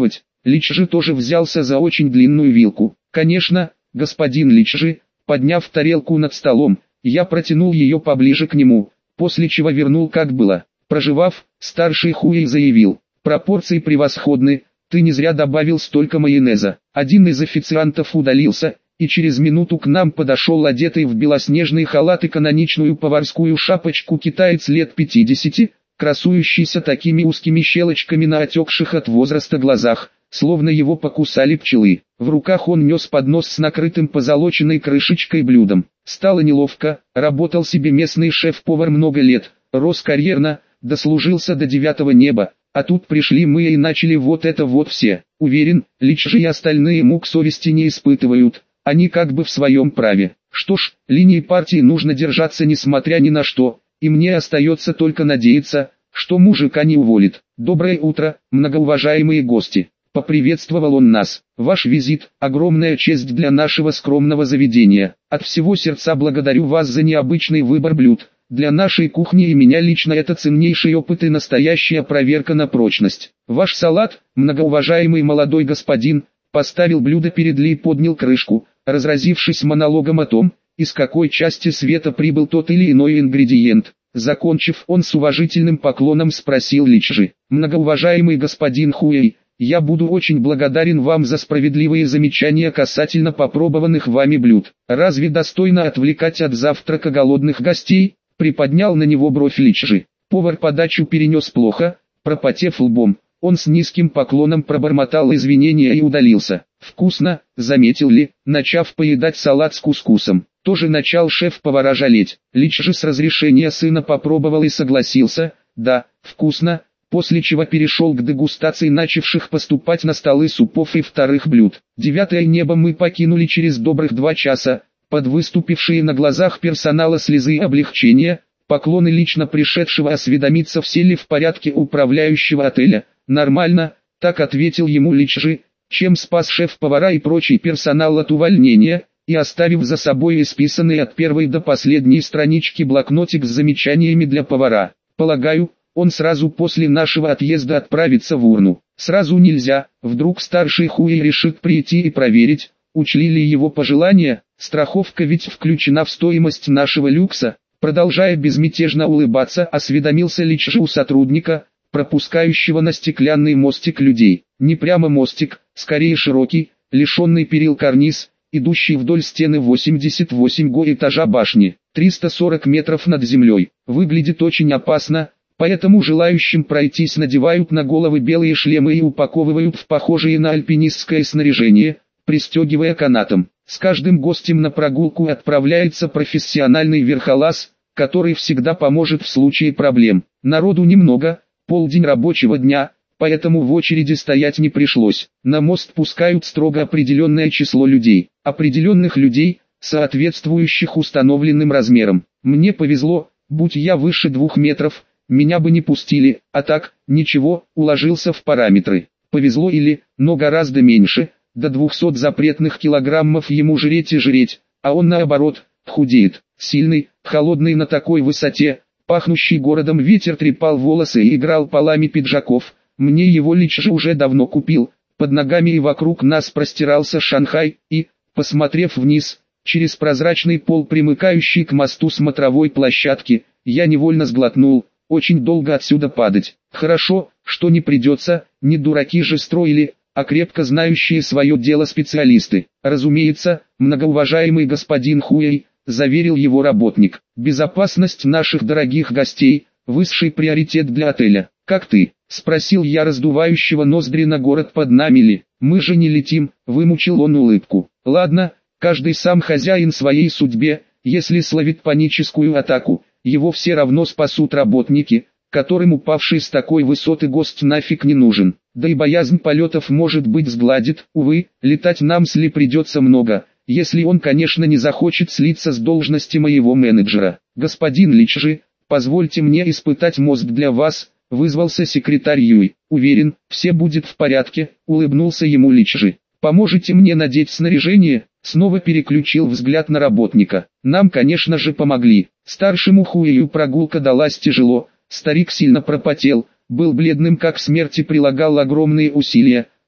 [SPEAKER 1] Личжи тоже взялся за очень длинную вилку. «Конечно, господин Личжи», подняв тарелку над столом, я протянул ее поближе к нему, после чего вернул как было. Прожевав, старший Хуэй заявил: «Пропорции превосходны, ты не зря добавил столько майонеза». Один из официантов удалился, и через минуту к нам подошел одетый в белоснежный халат и каноничную поварскую шапочку китаец лет пятидесяти, красующийся такими узкими щелочками на отекших от возраста глазах, словно его покусали пчелы. В руках он нес поднос с накрытым позолоченной крышечкой блюдом. Стало неловко, работал себе местный шеф-повар много лет, рос карьерно, дослужился до девятого неба, а тут пришли мы и начали вот это вот все. Уверен, Личжи и остальные мук совести не испытывают, они как бы в своем праве. Что ж, линии партии нужно держаться несмотря ни на что, и мне остается только надеяться, что мужика не уволит. Доброе утро, многоуважаемые гости. Поприветствовал он нас. Ваш визит – огромная честь для нашего скромного заведения. От всего сердца благодарю вас за необычный выбор блюд. Для нашей кухни и меня лично это ценнейший опыт и настоящая проверка на прочность. Ваш салат, многоуважаемый молодой господин, поставил блюдо перед Ли и поднял крышку, разразившись монологом о том, из какой части света прибыл тот или иной ингредиент. Закончив, он с уважительным поклоном спросил Личжи: «Многоуважаемый господин Хуэй, я буду очень благодарен вам за справедливые замечания касательно попробованных вами блюд. Разве достойно отвлекать от завтрака голодных гостей?» Приподнял на него бровь Личжи. Повар подачу перенес плохо, пропотев лбом. Он с низким поклоном пробормотал извинения и удалился. «Вкусно», заметил Ли, начав поедать салат с кускусом. Тоже начал шеф-повара жалеть. Личжи с разрешения сына попробовал и согласился: «Да, вкусно», после чего перешел к дегустации начавших поступать на столы супов и вторых блюд. Девятое небо мы покинули через добрых два часа, под выступившие на глазах персонала слезы облегчения, поклоны лично пришедшего осведомиться, все ли в порядке управляющего отеля. «Нормально», — так ответил ему Личжи, чем спас шеф-повара и прочий персонал от увольнения, и оставив за собой исписанный от первой до последней странички блокнотик с замечаниями для повара. «Полагаю, он сразу после нашего отъезда отправится в урну». «Сразу нельзя, вдруг старший Хуэй решит прийти и проверить, учли ли его пожелания, страховка ведь включена в стоимость нашего люкса». Продолжая безмятежно улыбаться, осведомился Личжи у сотрудника, пропускающего на стеклянный мостик людей. Не прямо мостик, скорее широкий, лишенный перил карниз, идущий вдоль стены восемьдесят восемь го этажа башни, триста сорок метров над землей. Выглядит очень опасно, поэтому желающим пройтись надевают на головы белые шлемы и упаковывают в похожие на альпинистское снаряжение, пристегивая канатом. С каждым гостем на прогулку отправляется профессиональный верхолаз, который всегда поможет в случае проблем. Народу немного, полдень рабочего дня, поэтому в очереди стоять не пришлось. На мост пускают строго определенное число людей, определенных людей, соответствующих установленным размерам. Мне повезло, будь я выше двух метров, меня бы не пустили, а так, ничего, уложился в параметры. Повезло или, но гораздо меньше, до двухсот запретных килограммов ему жреть и жреть, а он наоборот, худеет. Сильный, холодный на такой высоте, пахнущий городом ветер трепал волосы и играл полами пиджаков. Мне его Личжи уже давно купил. Под ногами и вокруг нас простирался Шанхай, и, посмотрев вниз, через прозрачный пол, примыкающий к мосту смотровой площадки, я невольно сглотнул. Очень долго отсюда падать. Хорошо, что не придется, не дураки же строили, а крепко знающие свое дело специалисты. Разумеется, многоуважаемый господин Хуэй, заверил его работник. «Безопасность наших дорогих гостей – высший приоритет для отеля. Как ты?» – спросил я раздувающего ноздри на город под нами Ли. «Мы же не летим», – вымучил он улыбку. «Ладно, каждый сам хозяин своей судьбе, если словит паническую атаку, его все равно спасут работники, которым упавший с такой высоты гость нафиг не нужен. Да и боязнь полетов может быть сгладит, увы, летать нам с Ли придется много». Если он, конечно, не захочет слиться с должности моего менеджера. «Господин Личжи, позвольте мне испытать мост для вас», — вызвался секретарь Юй. «Уверен, все будет в порядке», — улыбнулся ему Личжи. «Поможете мне надеть снаряжение?» Снова переключил взгляд на работника. Нам, конечно же, помогли. Старшему Хуэю прогулка далась тяжело, старик сильно пропотел, был бледным как смерть и прилагал огромные усилия,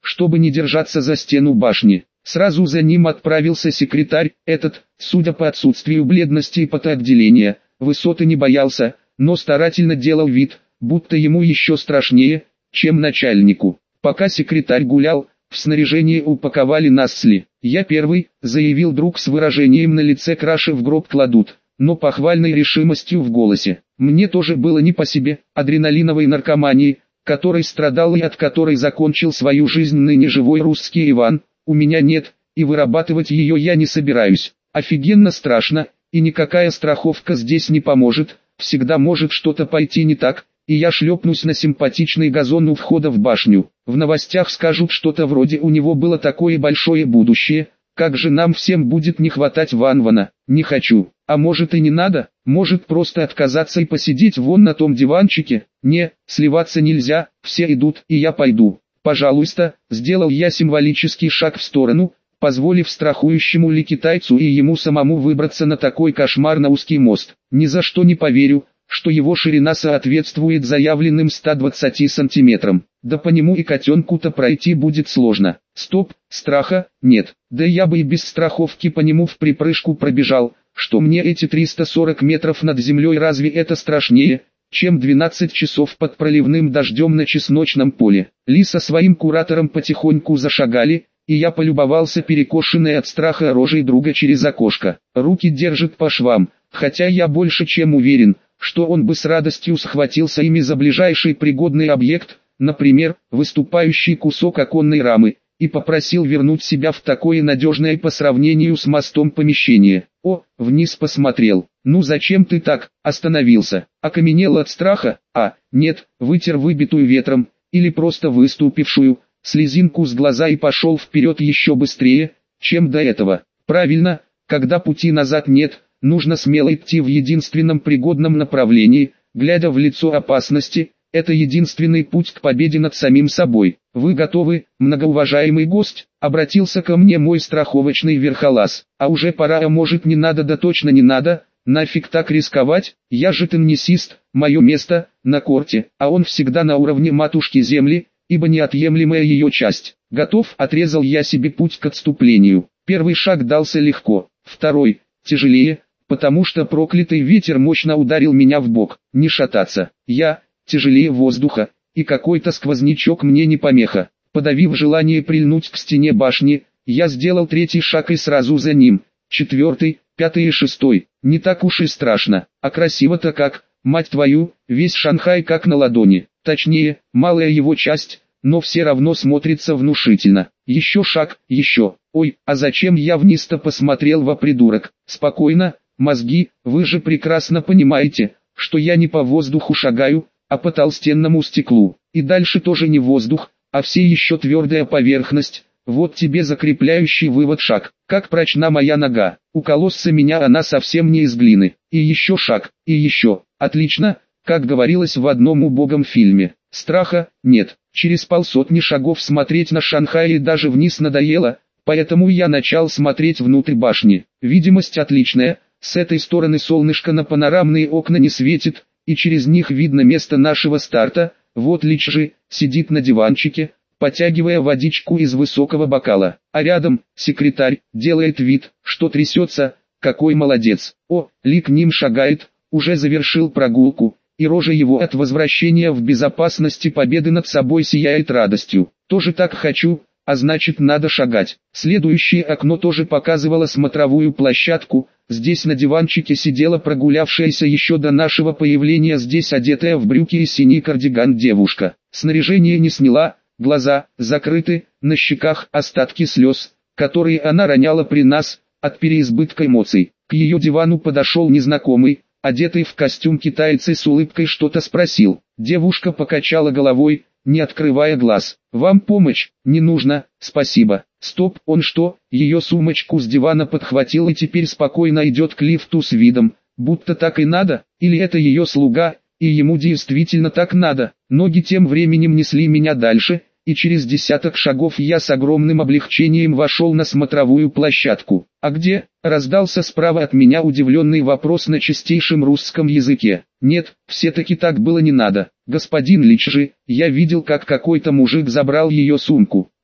[SPEAKER 1] чтобы не держаться за стену башни. Сразу за ним отправился секретарь, этот, судя по отсутствию бледности и потоотделения, высоты не боялся, но старательно делал вид, будто ему еще страшнее, чем начальнику. Пока секретарь гулял, в снаряжение упаковали Насли. «Я первый», — заявил друг с выражением на лице, краши в гроб кладут, но похвальной решимостью в голосе. Мне тоже было не по себе, адреналиновой наркомании, которой страдал и от которой закончил свою жизнь ныне живой русский Иван, у меня нет, и вырабатывать ее я не собираюсь. Офигенно страшно, и никакая страховка здесь не поможет, всегда может что-то пойти не так, и я шлепнусь на симпатичный газон у входа в башню. В новостях скажут что-то вроде «у него было такое большое будущее», как же нам всем будет не хватать Ванвана. Не хочу. А может и не надо, может просто отказаться и посидеть вон на том диванчике. Не, сливаться нельзя, все идут, и я пойду. Пожалуйста, сделал я символический шаг в сторону, позволив страхующему ли китайцу и ему самому выбраться на такой кошмарно узкий мост. Ни за что не поверю, что его ширина соответствует заявленным ста двадцати сантиметрам. Да по нему и котенку-то пройти будет сложно. Стоп, страха нет. Да я бы и без страховки по нему в припрыжку пробежал, что мне эти триста сорок метров над землей, разве это страшнее, чем двенадцать часов под проливным дождем на чесночном поле. Ли со своим куратором потихоньку зашагали, и я полюбовался перекошенной от страха рожей друга через окошко. Руки держит по швам, хотя я больше чем уверен, что он бы с радостью схватился ими за ближайший пригодный объект, например, выступающий кусок оконной рамы, и попросил вернуть себя в такое надежное по сравнению с мостом помещение. О, вниз посмотрел. Ну зачем ты так? Остановился. Окаменел от страха? А, нет, вытер выбитую ветром, или просто выступившую слезинку с глаза и пошел вперед еще быстрее, чем до этого. Правильно, когда пути назад нет, нужно смело идти в единственном пригодном направлении, глядя в лицо опасности. Это единственный путь к победе над самим собой. Вы готовы, многоуважаемый гость? Обратился ко мне мой страховочный верхолаз. А уже пора, а может не надо, да точно не надо, нафиг так рисковать, я же теннисист, мое место на корте, а он всегда на уровне матушки земли, ибо неотъемлемая ее часть. Готов, отрезал я себе путь к отступлению. Первый шаг дался легко, второй, тяжелее, потому что проклятый ветер мощно ударил меня в бок. Не шататься, я... тяжелее воздуха, и какой-то сквознячок мне не помеха. Подавив желание прильнуть к стене башни, я сделал третий шаг и сразу за ним, четвертый, пятый и шестой. Не так уж и страшно, а красиво-то как, мать твою, весь Шанхай как на ладони. Точнее, малая его часть, но все равно смотрится внушительно. Еще шаг, еще. Ой, а зачем я вниз-то посмотрел, во придурок? Спокойно, мозги, вы же прекрасно понимаете, что я не по воздуху шагаю, а по толстенному стеклу. И дальше тоже не воздух, а все еще твердая поверхность. Вот тебе закрепляющий вывод шаг. Как прочна моя нога. У колосса меня она совсем не из глины. И еще шаг, и еще. Отлично, как говорилось в одном убогом фильме. Страха нет. Через полсотни шагов смотреть на Шанхай и даже вниз надоело, поэтому я начал смотреть внутрь башни. Видимость отличная, с этой стороны солнышко на панорамные окна не светит, и через них видно место нашего старта. Вот Лич же сидит на диванчике, потягивая водичку из высокого бокала, а рядом секретарь делает вид, что трясется. Какой молодец! О, Ли к ним шагает, уже завершил прогулку, и рожа его от возвращения в безопасности победы над собой сияет радостью. Тоже так хочу, а значит надо шагать. Следующее окно тоже показывало смотровую площадку. Здесь на диванчике сидела прогулявшаяся еще до нашего появления здесь одетая в брюки и синий кардиган девушка. Снаряжение не сняла, глаза закрыты, на щеках остатки слез, которые она роняла при нас, от переизбытка эмоций. К ее дивану подошел незнакомый, одетый в костюм китаец, и с улыбкой что-то спросил. Девушка покачала головой, не открывая глаз. «Вам помощь не нужно, спасибо». Стоп, он что, ее сумочку с дивана подхватил и теперь спокойно идет к лифту с видом, будто так и надо, или это ее слуга, и ему действительно так надо. Ноги тем временем несли меня дальше, и через десяток шагов я с огромным облегчением вошел на смотровую площадку. «А где?» — раздался справа от меня удивленный вопрос на чистейшем русском языке. «Нет, все-таки так было не надо. Господин Лич же, я видел, как какой-то мужик забрал ее сумку».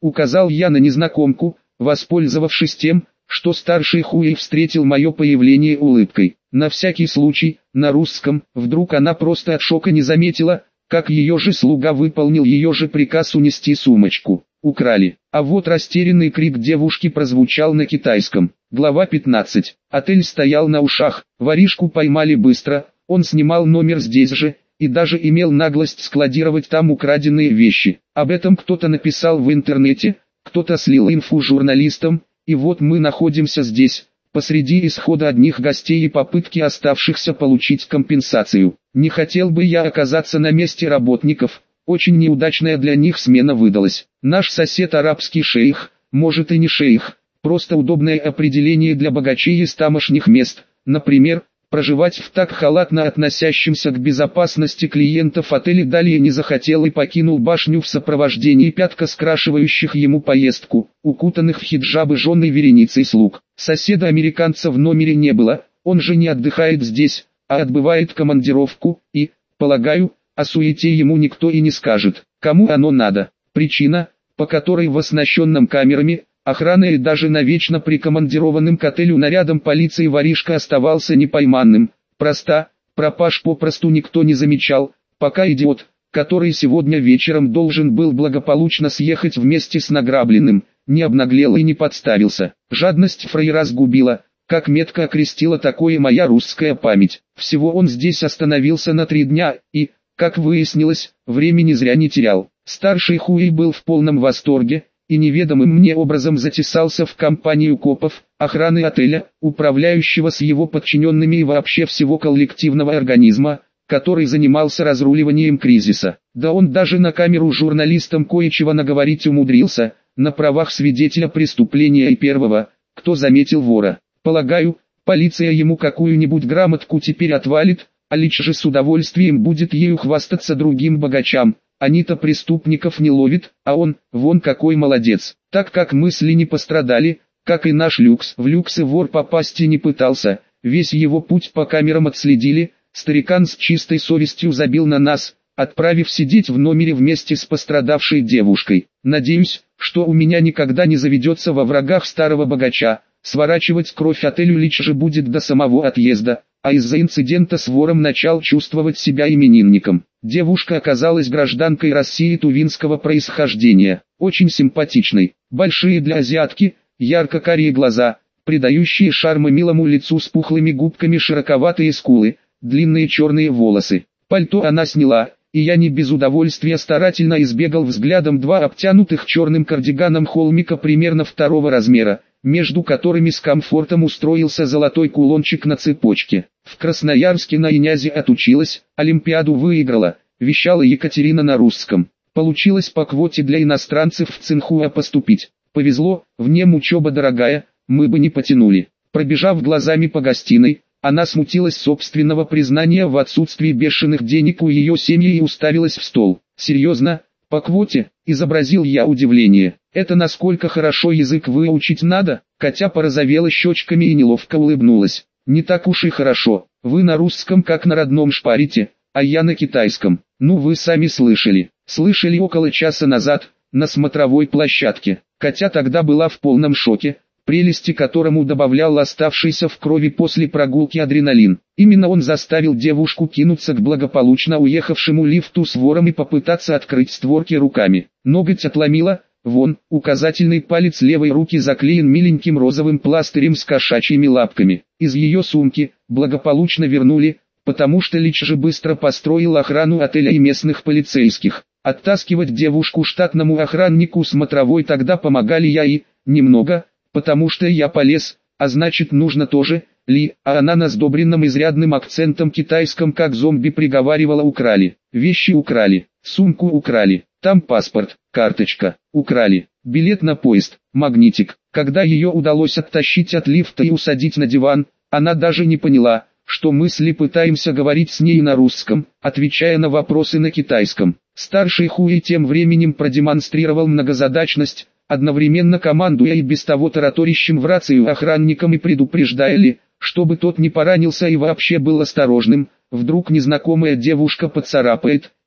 [SPEAKER 1] указал я на незнакомку, воспользовавшись тем, что старший Хуэй встретил мое появление улыбкой. На всякий случай, на русском, вдруг она просто от шока не заметила, как ее же слуга выполнил ее же приказ унести сумочку. Украли. А вот растерянный крик девушки прозвучал на китайском. Глава пятнадцать. Отель стоял на ушах, воришку поймали быстро, он снимал номер здесь же, и даже имел наглость складировать там украденные вещи. Об этом кто-то написал в интернете, кто-то слил инфу журналистам, и вот мы находимся здесь, посреди исхода одних гостей и попытки оставшихся получить компенсацию. Не хотел бы я оказаться на месте работников, очень неудачная для них смена выдалась. Наш сосед арабский шейх, может и не шейх, просто удобное определение для богачей из тамошних мест, например, проживать в так халатно относящемся к безопасности клиентов отеле далее не захотел и покинул башню в сопровождении пятка скрашивающих ему поездку, укутанных в хиджабы жен и вереницей слуг. Соседа-американца в номере не было, он же не отдыхает здесь, а отбывает командировку, и, полагаю, о суете ему никто и не скажет, кому оно надо. Причина, по которой в оснащенном камерами, охраной и даже навечно прикомандированным к отелю нарядом полиции воришка оставался непойманным, проста, пропаж попросту никто не замечал, пока идиот, который сегодня вечером должен был благополучно съехать вместе с награбленным, не обнаглел и не подставился. Жадность фраера сгубила, как метко окрестила такое моя русская память. Всего он здесь остановился на три дня и, как выяснилось, времени зря не терял. Старший Хуэй был в полном восторге, и неведомым мне образом затесался в компанию копов, охраны отеля, управляющего с его подчиненными и вообще всего коллективного организма, который занимался разруливанием кризиса. Да он даже на камеру журналистам кое-чего наговорить умудрился, на правах свидетеля преступления и первого, кто заметил вора. Полагаю, полиция ему какую-нибудь грамотку теперь отвалит, а Лич же с удовольствием будет ею хвастаться другим богачам. Они-то преступников не ловят, а он, вон какой молодец. Так как мысли не пострадали, как и наш люкс. В люксы вор попасть и не пытался, весь его путь по камерам отследили, старикан с чистой совестью забил на нас, отправив сидеть в номере вместе с пострадавшей девушкой. Надеюсь, что у меня никогда не заведется во врагах старого богача, сворачивать кровь отелю Лич же будет до самого отъезда, а из-за инцидента с вором начал чувствовать себя именинником. Девушка оказалась гражданкой России тувинского происхождения, очень симпатичной, большие для азиатки, ярко-карие глаза, придающие шарма милому лицу с пухлыми губками, широковатые скулы, длинные черные волосы. Пальто она сняла, и я не без удовольствия старательно избегал взглядом два обтянутых черным кардиганом холмика примерно второго размера, между которыми с комфортом устроился золотой кулончик на цепочке. В Красноярске на Инязе отучилась, Олимпиаду выиграла, вещала Екатерина на русском. Получилось по квоте для иностранцев в Цинхуа поступить. Повезло, в нем учеба дорогая, мы бы не потянули. Пробежав глазами по гостиной, она смутилась собственного признания в отсутствии бешеных денег у ее семьи и уставилась в стол. «Серьезно? По квоте?» – изобразил я удивление. «Это насколько хорошо язык выучить надо?» Катя порозовела щечками и неловко улыбнулась. «Не так уж и хорошо. Вы на русском как на родном шпарите, а я на китайском. Ну вы сами слышали. Слышали около часа назад, на смотровой площадке». Катя тогда была в полном шоке, прелести которому добавлял оставшийся в крови после прогулки адреналин. Именно он заставил девушку кинуться к благополучно уехавшему лифту с вором и попытаться открыть створки руками. Ноготь отломила, вон, указательный палец левой руки заклеен миленьким розовым пластырем с кошачьими лапками. Из ее сумки благополучно вернули, потому что Лич же быстро построил охрану отеля и местных полицейских. Оттаскивать девушку штатному охраннику смотровой тогда помогали я и, немного, потому что я полез, а значит нужно тоже, Ли, а она на сдобренном изрядным акцентом китайском как зомби приговаривала: украли, вещи украли, сумку украли, там паспорт, карточка, украли, билет на поезд, магнитик. Когда ее удалось оттащить от лифта и усадить на диван, она даже не поняла, что мы с Ли пытаемся говорить с ней на русском, отвечая на вопросы на китайском. Старший Хуэй тем временем продемонстрировал многозадачность, одновременно командуя и без того тараторящим в рацию охранником и предупреждая Ли, чтобы тот не поранился и вообще был осторожным, вдруг незнакомая девушка поцарапает,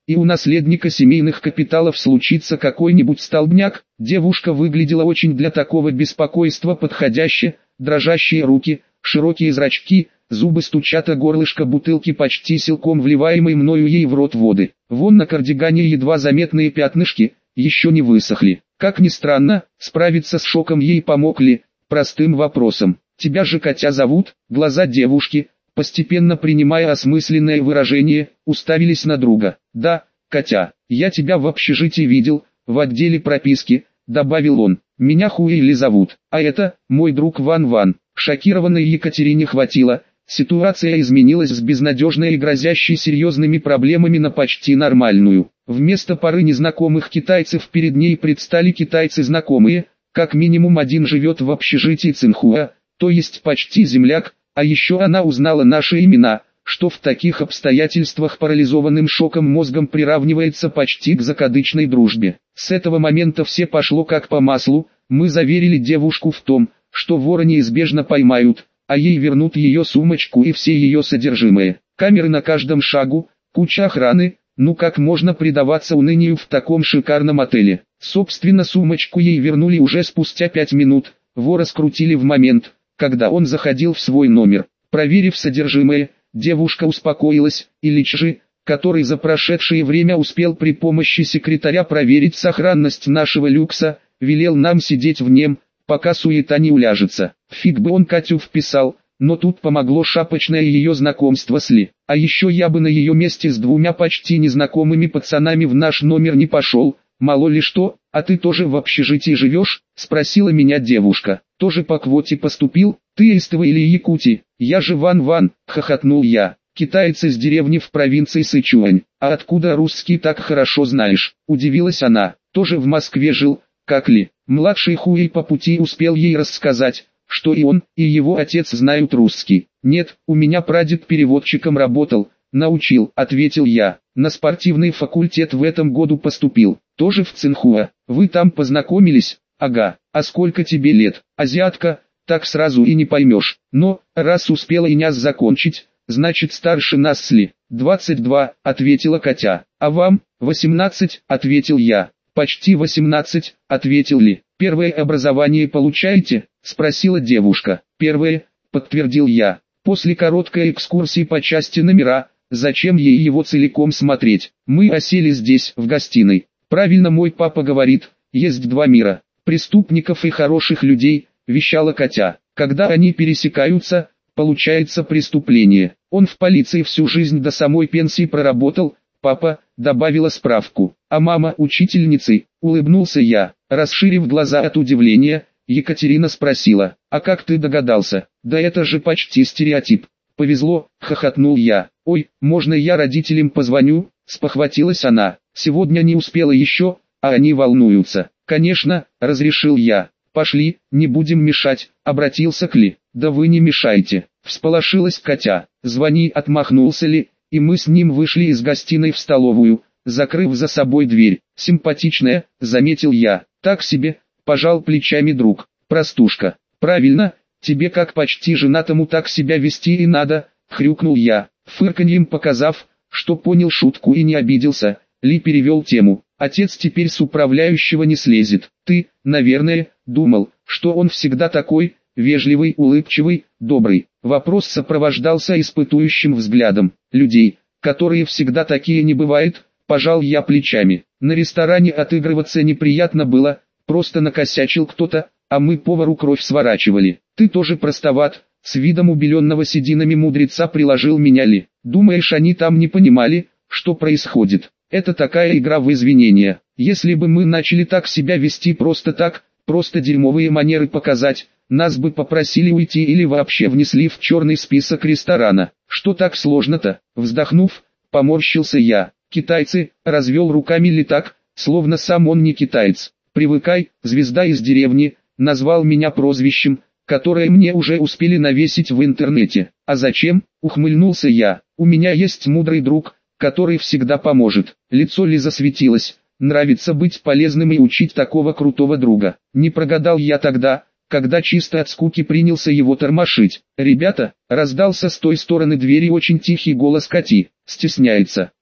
[SPEAKER 1] и у наследника семейных капиталов случится какой-нибудь столбняк. Девушка выглядела очень для такого беспокойства подходяще, дрожащие руки, широкие зрачки, зубы стучат, а горлышко бутылки почти силком вливаемой мною ей в рот воды. Вон на кардигане едва заметные пятнышки, еще не высохли. Как ни странно, справиться с шоком ей помог ли, простым вопросом. «Тебя же Катя зовут?» Глаза девушки, постепенно принимая осмысленное выражение, уставились на друга. «Да, Катя, я тебя в общежитии видел, в отделе прописки», добавил он. «Меня Хуэйли зовут, а это, мой друг Ван-Ван». Шокированной Екатерине хватило, ситуация изменилась с безнадежной и грозящей серьезными проблемами на почти нормальную. Вместо пары незнакомых китайцев перед ней предстали китайцы знакомые, как минимум один живет в общежитии Цинхуа, то есть почти земляк, а еще она узнала наши имена, что в таких обстоятельствах парализованным шоком мозгом приравнивается почти к закадычной дружбе. С этого момента все пошло как по маслу, мы заверили девушку в том, что вора неизбежно поймают, а ей вернут ее сумочку и все ее содержимое. Камеры на каждом шагу, куча охраны, ну как можно предаваться унынию в таком шикарном отеле. Собственно, сумочку ей вернули уже спустя пять минут, вора скрутили в момент, когда он заходил в свой номер. Проверив содержимое, девушка успокоилась, и Лич же, который за прошедшее время успел при помощи секретаря проверить сохранность нашего люкса, велел нам сидеть в нем, пока суета не уляжется. Фиг бы он Катю вписал, но тут помогло шапочное ее знакомство с Ли. А еще я бы на ее месте с двумя почти незнакомыми пацанами в наш номер не пошел, мало ли что. «А ты тоже в общежитии живешь?» — спросила меня девушка. «Тоже по квоте поступил? Ты из Тыва или Якутии?» «Я же Ван-Ван», — хохотнул я. «Китаец из деревни в провинции Сычуань. А откуда русский так хорошо знаешь?» — удивилась она. «Тоже в Москве жил, как Ли». Младший Хуэй по пути успел ей рассказать, что и он, и его отец знают русский. «Нет, у меня прадед переводчиком работал, научил», — ответил я. «На спортивный факультет в этом году поступил, тоже в Цинхуа. Вы там познакомились?» «Ага, а сколько тебе лет?» «Азиатка, так сразу и не поймешь. Но, раз успела Иняс закончить, значит старше нас с Ли». «двадцать два», — ответила Катя. «А вам?» «восемнадцать», — ответил я. «Почти восемнадцать», — ответил Ли. «Первое образование получаете?» — спросила девушка. «Первое», — подтвердил я. После короткой экскурсии по части номера, зачем ей его целиком смотреть? Мы осели здесь, в гостиной. «Правильно мой папа говорит, есть два мира, преступников и хороших людей», — вещала Катя. «Когда они пересекаются, получается преступление. Он в полиции всю жизнь до самой пенсии проработал, папа», — добавила справку. «А мама учительницей», — улыбнулся я. Расширив глаза от удивления, Екатерина спросила: «А как ты догадался?» «Да это же почти стереотип». «Повезло», — хохотнул я. «Ой, можно я родителям позвоню?» — спохватилась она. «Сегодня не успела еще, а они волнуются». «Конечно», — разрешил я. «Пошли, не будем мешать», — обратился к Ли. «Да вы не мешайте», — всполошилась Катя. «Звони», — отмахнулся Ли, и мы с ним вышли из гостиной в столовую, закрыв за собой дверь. «Симпатичная», — заметил я. «Так себе», — пожал плечами друг. «Простушка». «Правильно, тебе как почти женатому так себя вести и надо», — хрюкнул я, фырканьем показав, что понял шутку и не обиделся. Ли перевел тему. «Отец теперь с управляющего не слезет. Ты, наверное, думал, что он всегда такой, вежливый, улыбчивый, добрый». Вопрос сопровождался испытующим взглядом. «Людей, которые всегда такие, не бывает», — пожал я плечами. «На ресторане отыгрываться неприятно было, просто накосячил кто-то, а мы повару кровь сворачивали. Ты тоже простоват», — с видом убеленного сединами мудреца приложил меня Ли. «Думаешь, они там не понимали, что происходит? Это такая игра в извинения. Если бы мы начали так себя вести просто так, просто дерьмовые манеры показать, нас бы попросили уйти или вообще внесли в черный список ресторана. Что так сложно-то?» Вздохнув, поморщился я. «Китайцы», — развел руками Ли так, словно сам он не китаец. «Привыкай, звезда из деревни», — назвал меня прозвищем, которое мне уже успели навесить в интернете. «А зачем?» — ухмыльнулся я. «У меня есть мудрый друг, который всегда поможет». Лицо Ли засветилось. «Нравится быть полезным и учить такого крутого друга». Не прогадал я тогда, когда чисто от скуки принялся его тормошить. «Ребята», — раздался с той стороны двери очень тихий голос Кати. «Стесняется».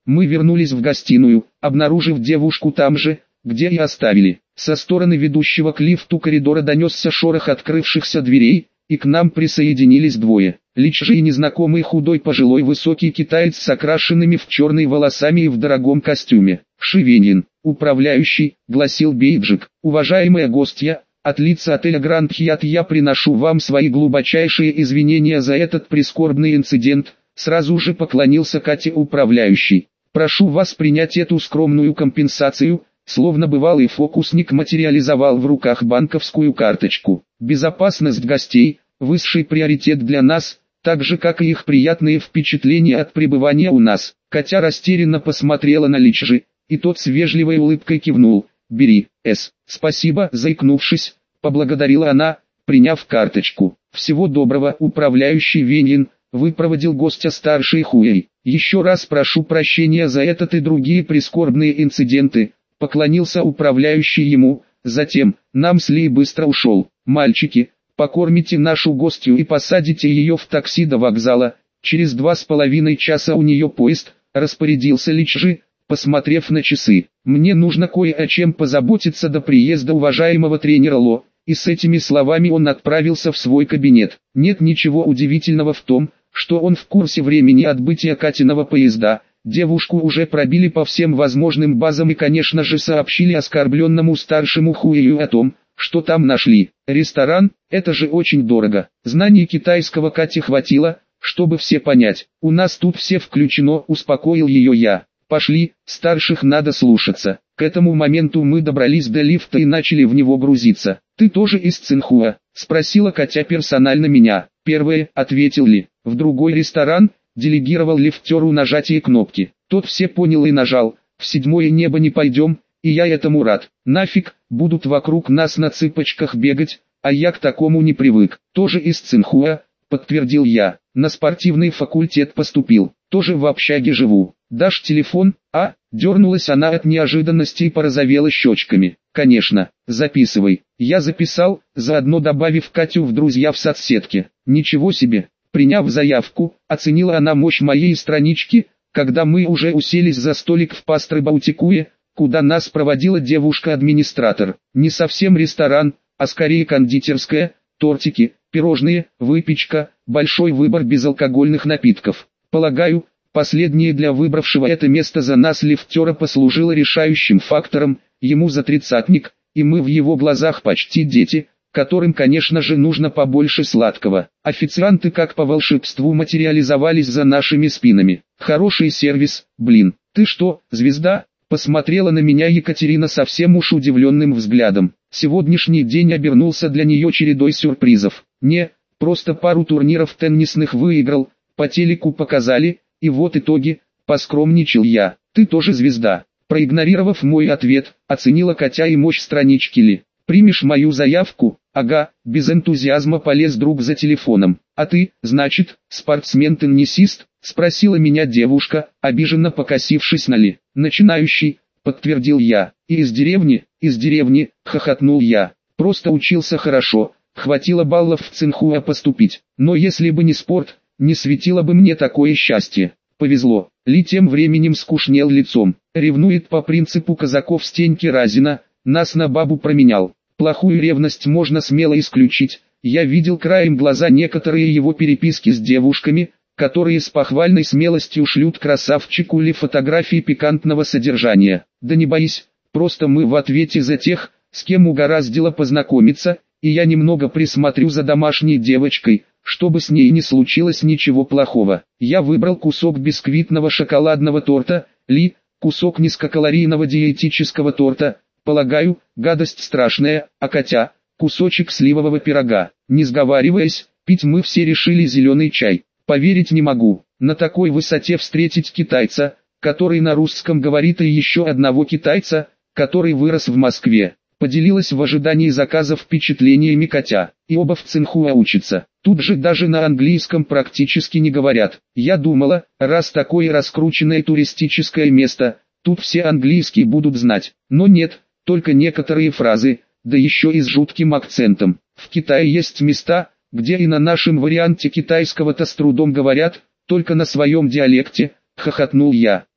[SPEAKER 1] Мы вернулись в гостиную, обнаружив девушку там же, где и оставили. Со стороны ведущего к лифту коридора донесся шорох открывшихся дверей, и к нам присоединились двое. Личжи и незнакомый худой пожилой высокий китаец с окрашенными в черные волосами и в дорогом костюме. «Шивенин, управляющий», — гласил бейджик. «Уважаемая гостья, от лица отеля Гранд Хьят я приношу вам свои глубочайшие извинения за этот прискорбный инцидент», — сразу же поклонился Кате управляющий. «Прошу вас принять эту скромную компенсацию», словно бывалый фокусник материализовал в руках банковскую карточку. «Безопасность гостей – высший приоритет для нас, так же как и их приятные впечатления от пребывания у нас». Катя растерянно посмотрела на Личжи, и тот с вежливой улыбкой кивнул. «Бери, С». «Спасибо», заикнувшись, поблагодарила она, приняв карточку. «Всего доброго, управляющий Венин», выпроводил гостя старший Хуэй. «Еще раз прошу прощения за этот и другие прискорбные инциденты», поклонился управляющий ему, затем, нам с Ли быстро ушел. «Мальчики, покормите нашу гостью и посадите ее в такси до вокзала, через два с половиной часа у нее поезд», распорядился Личжи, посмотрев на часы. «Мне нужно кое о чем позаботиться до приезда уважаемого тренера Ло», и с этими словами он отправился в свой кабинет. Нет ничего удивительного в том, что он в курсе времени отбытия Катиного поезда. Девушку уже пробили по всем возможным базам и, конечно же, сообщили оскорбленному старшему Хуэю о том, что там нашли. Ресторан – это же очень дорого. Знаний китайского Кате хватило, чтобы все понять. «У нас тут все включено», – успокоил ее я. «Пошли, старших надо слушаться». К этому моменту мы добрались до лифта и начали в него грузиться. «Ты тоже из Цинхуа?» – спросила Катя персонально меня. «Первое», – ответил Ли. «В другой ресторан?» Делегировал лифтеру нажатие кнопки. Тот все понял и нажал. «В седьмое небо не пойдем», и я этому рад. Нафиг, будут вокруг нас на цыпочках бегать, а я к такому не привык. «Тоже из Цинхуа», подтвердил я. «На спортивный факультет поступил. Тоже в общаге живу. Дашь телефон?» «А?» Дернулась она от неожиданности и порозовела щечками. «Конечно, записывай». Я записал, заодно добавив Катю в друзья в соцсетке. «Ничего себе». Приняв заявку, оценила она мощь моей странички, когда мы уже уселись за столик в Пастре Баутикуе, куда нас проводила девушка-администратор. Не совсем ресторан, а скорее кондитерская, тортики, пирожные, выпечка, большой выбор безалкогольных напитков. Полагаю, последнее для выбравшего это место за нас лифтера послужило решающим фактором, ему за тридцатник, и мы в его глазах почти дети, которым, конечно же, нужно побольше сладкого. Официанты как по волшебству материализовались за нашими спинами. «Хороший сервис, блин. Ты что, звезда?» Посмотрела на меня Екатерина совсем уж удивленным взглядом. Сегодняшний день обернулся для нее чередой сюрпризов. «Не, просто пару турниров теннисных выиграл, по телеку показали, и вот итоги», поскромничал я. «Ты тоже звезда». Проигнорировав мой ответ, оценила Катя и мощь странички Ли. «Примешь мою заявку?» «Ага», без энтузиазма полез друг за телефоном. «А ты, значит, спортсмен-теннисист?» спросила меня девушка, обиженно покосившись на Ли. «Начинающий», подтвердил я. «И из деревни?» «Из деревни», хохотнул я. «Просто учился хорошо, хватило баллов в Цинхуа поступить. Но если бы не спорт, не светило бы мне такое счастье. Повезло». Ли тем временем скучнел лицом. Ревнует по принципу казаков Стеньки Разина, нас на бабу променял. Плохую ревность можно смело исключить. Я видел краем глаза некоторые его переписки с девушками, которые с похвальной смелостью шлют красавчику Ли фотографии пикантного содержания. Да не боись, просто мы в ответе за тех, с кем угораздило познакомиться, и я немного присмотрю за домашней девочкой, чтобы с ней не случилось ничего плохого. Я выбрал кусок бисквитного шоколадного торта, Ли, кусок низкокалорийного диетического торта, полагаю, гадость страшная, а Катя, кусочек сливового пирога. Не сговариваясь, пить мы все решили зеленый чай. Поверить не могу, на такой высоте встретить китайца, который на русском говорит, и еще одного китайца, который вырос в Москве. Поделилась в ожидании заказа впечатлениями Катя, и оба в Цинхуа учатся. Тут же даже на английском практически не говорят. Я думала, раз такое раскрученное туристическое место, тут все английский будут знать. Но нет, только некоторые фразы, да еще и с жутким акцентом. В Китае есть места, где и на нашем варианте китайского-то с трудом говорят, только на своем диалекте, хохотнул я.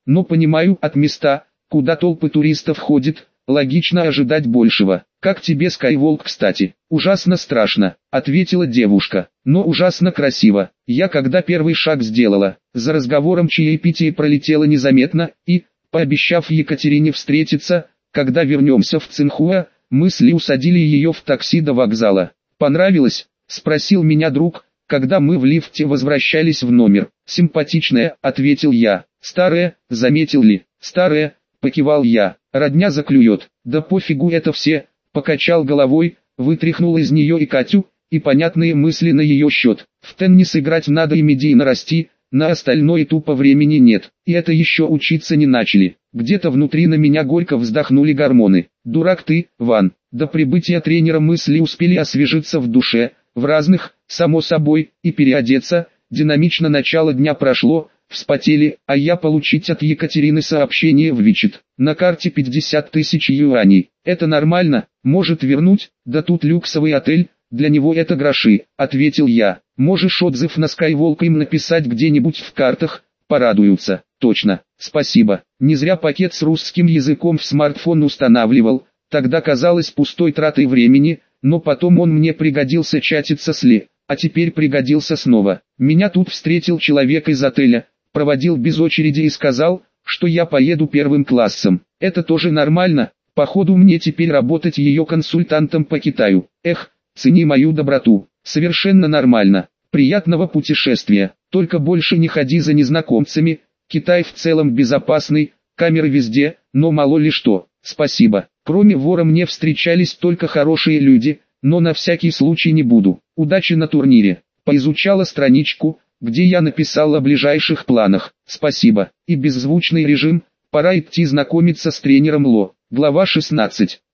[SPEAKER 1] но понимаю, от места, куда толпы туристов ходят, логично ожидать большего. Как тебе Скайволк, кстати? Ужасно страшно, ответила девушка, но ужасно красиво. Я когда первый шаг сделала, за разговором чаепитие пролетело незаметно, и, пообещав Екатерине встретиться, когда вернемся в Цинхуа, мы с Ли усадили ее в такси до вокзала. Понравилось? Спросил меня друг, когда мы в лифте возвращались в номер. Симпатичная, ответил я. Старая, заметил Ли. Старая, покивал я. Родня заклюет. Да пофигу это все, покачал головой, вытряхнул из нее и Катю, и понятные мысли на ее счет. В теннис играть надо и медийно расти, на остальное тупо времени нет. И это еще учиться не начали. Где-то внутри на меня горько вздохнули гормоны. Дурак ты, Ван. До прибытия тренера мысли успели освежиться в душе, в разных, само собой, и переодеться. Динамично начало дня прошло, вспотели, а я получить от Екатерины сообщение в Вичет. На карте пятьдесят тысяч юаней. Это нормально, может вернуть, да тут люксовый отель, для него это гроши, ответил я. Можешь отзыв на Скайволк им написать где-нибудь в картах, порадуются. Точно, спасибо. Не зря пакет с русским языком в смартфон устанавливал, тогда казалось пустой тратой времени, но потом он мне пригодился чатиться с Ли, а теперь пригодился снова. Меня тут встретил человек из отеля, проводил без очереди и сказал, что я поеду первым классом. Это тоже нормально, походу мне теперь работать ее консультантом по Китаю. Эх, цени мою доброту. Совершенно нормально. Приятного путешествия. Только больше не ходи за незнакомцами. Китай в целом безопасный, камеры везде, но мало ли что. Спасибо. Кроме вора мне встречались только хорошие люди, но на всякий случай не буду. Удачи на турнире. Поизучала страничку, где я написал о ближайших планах. Спасибо. И беззвучный режим. Пора идти знакомиться с тренером Ло. Глава шестнадцать.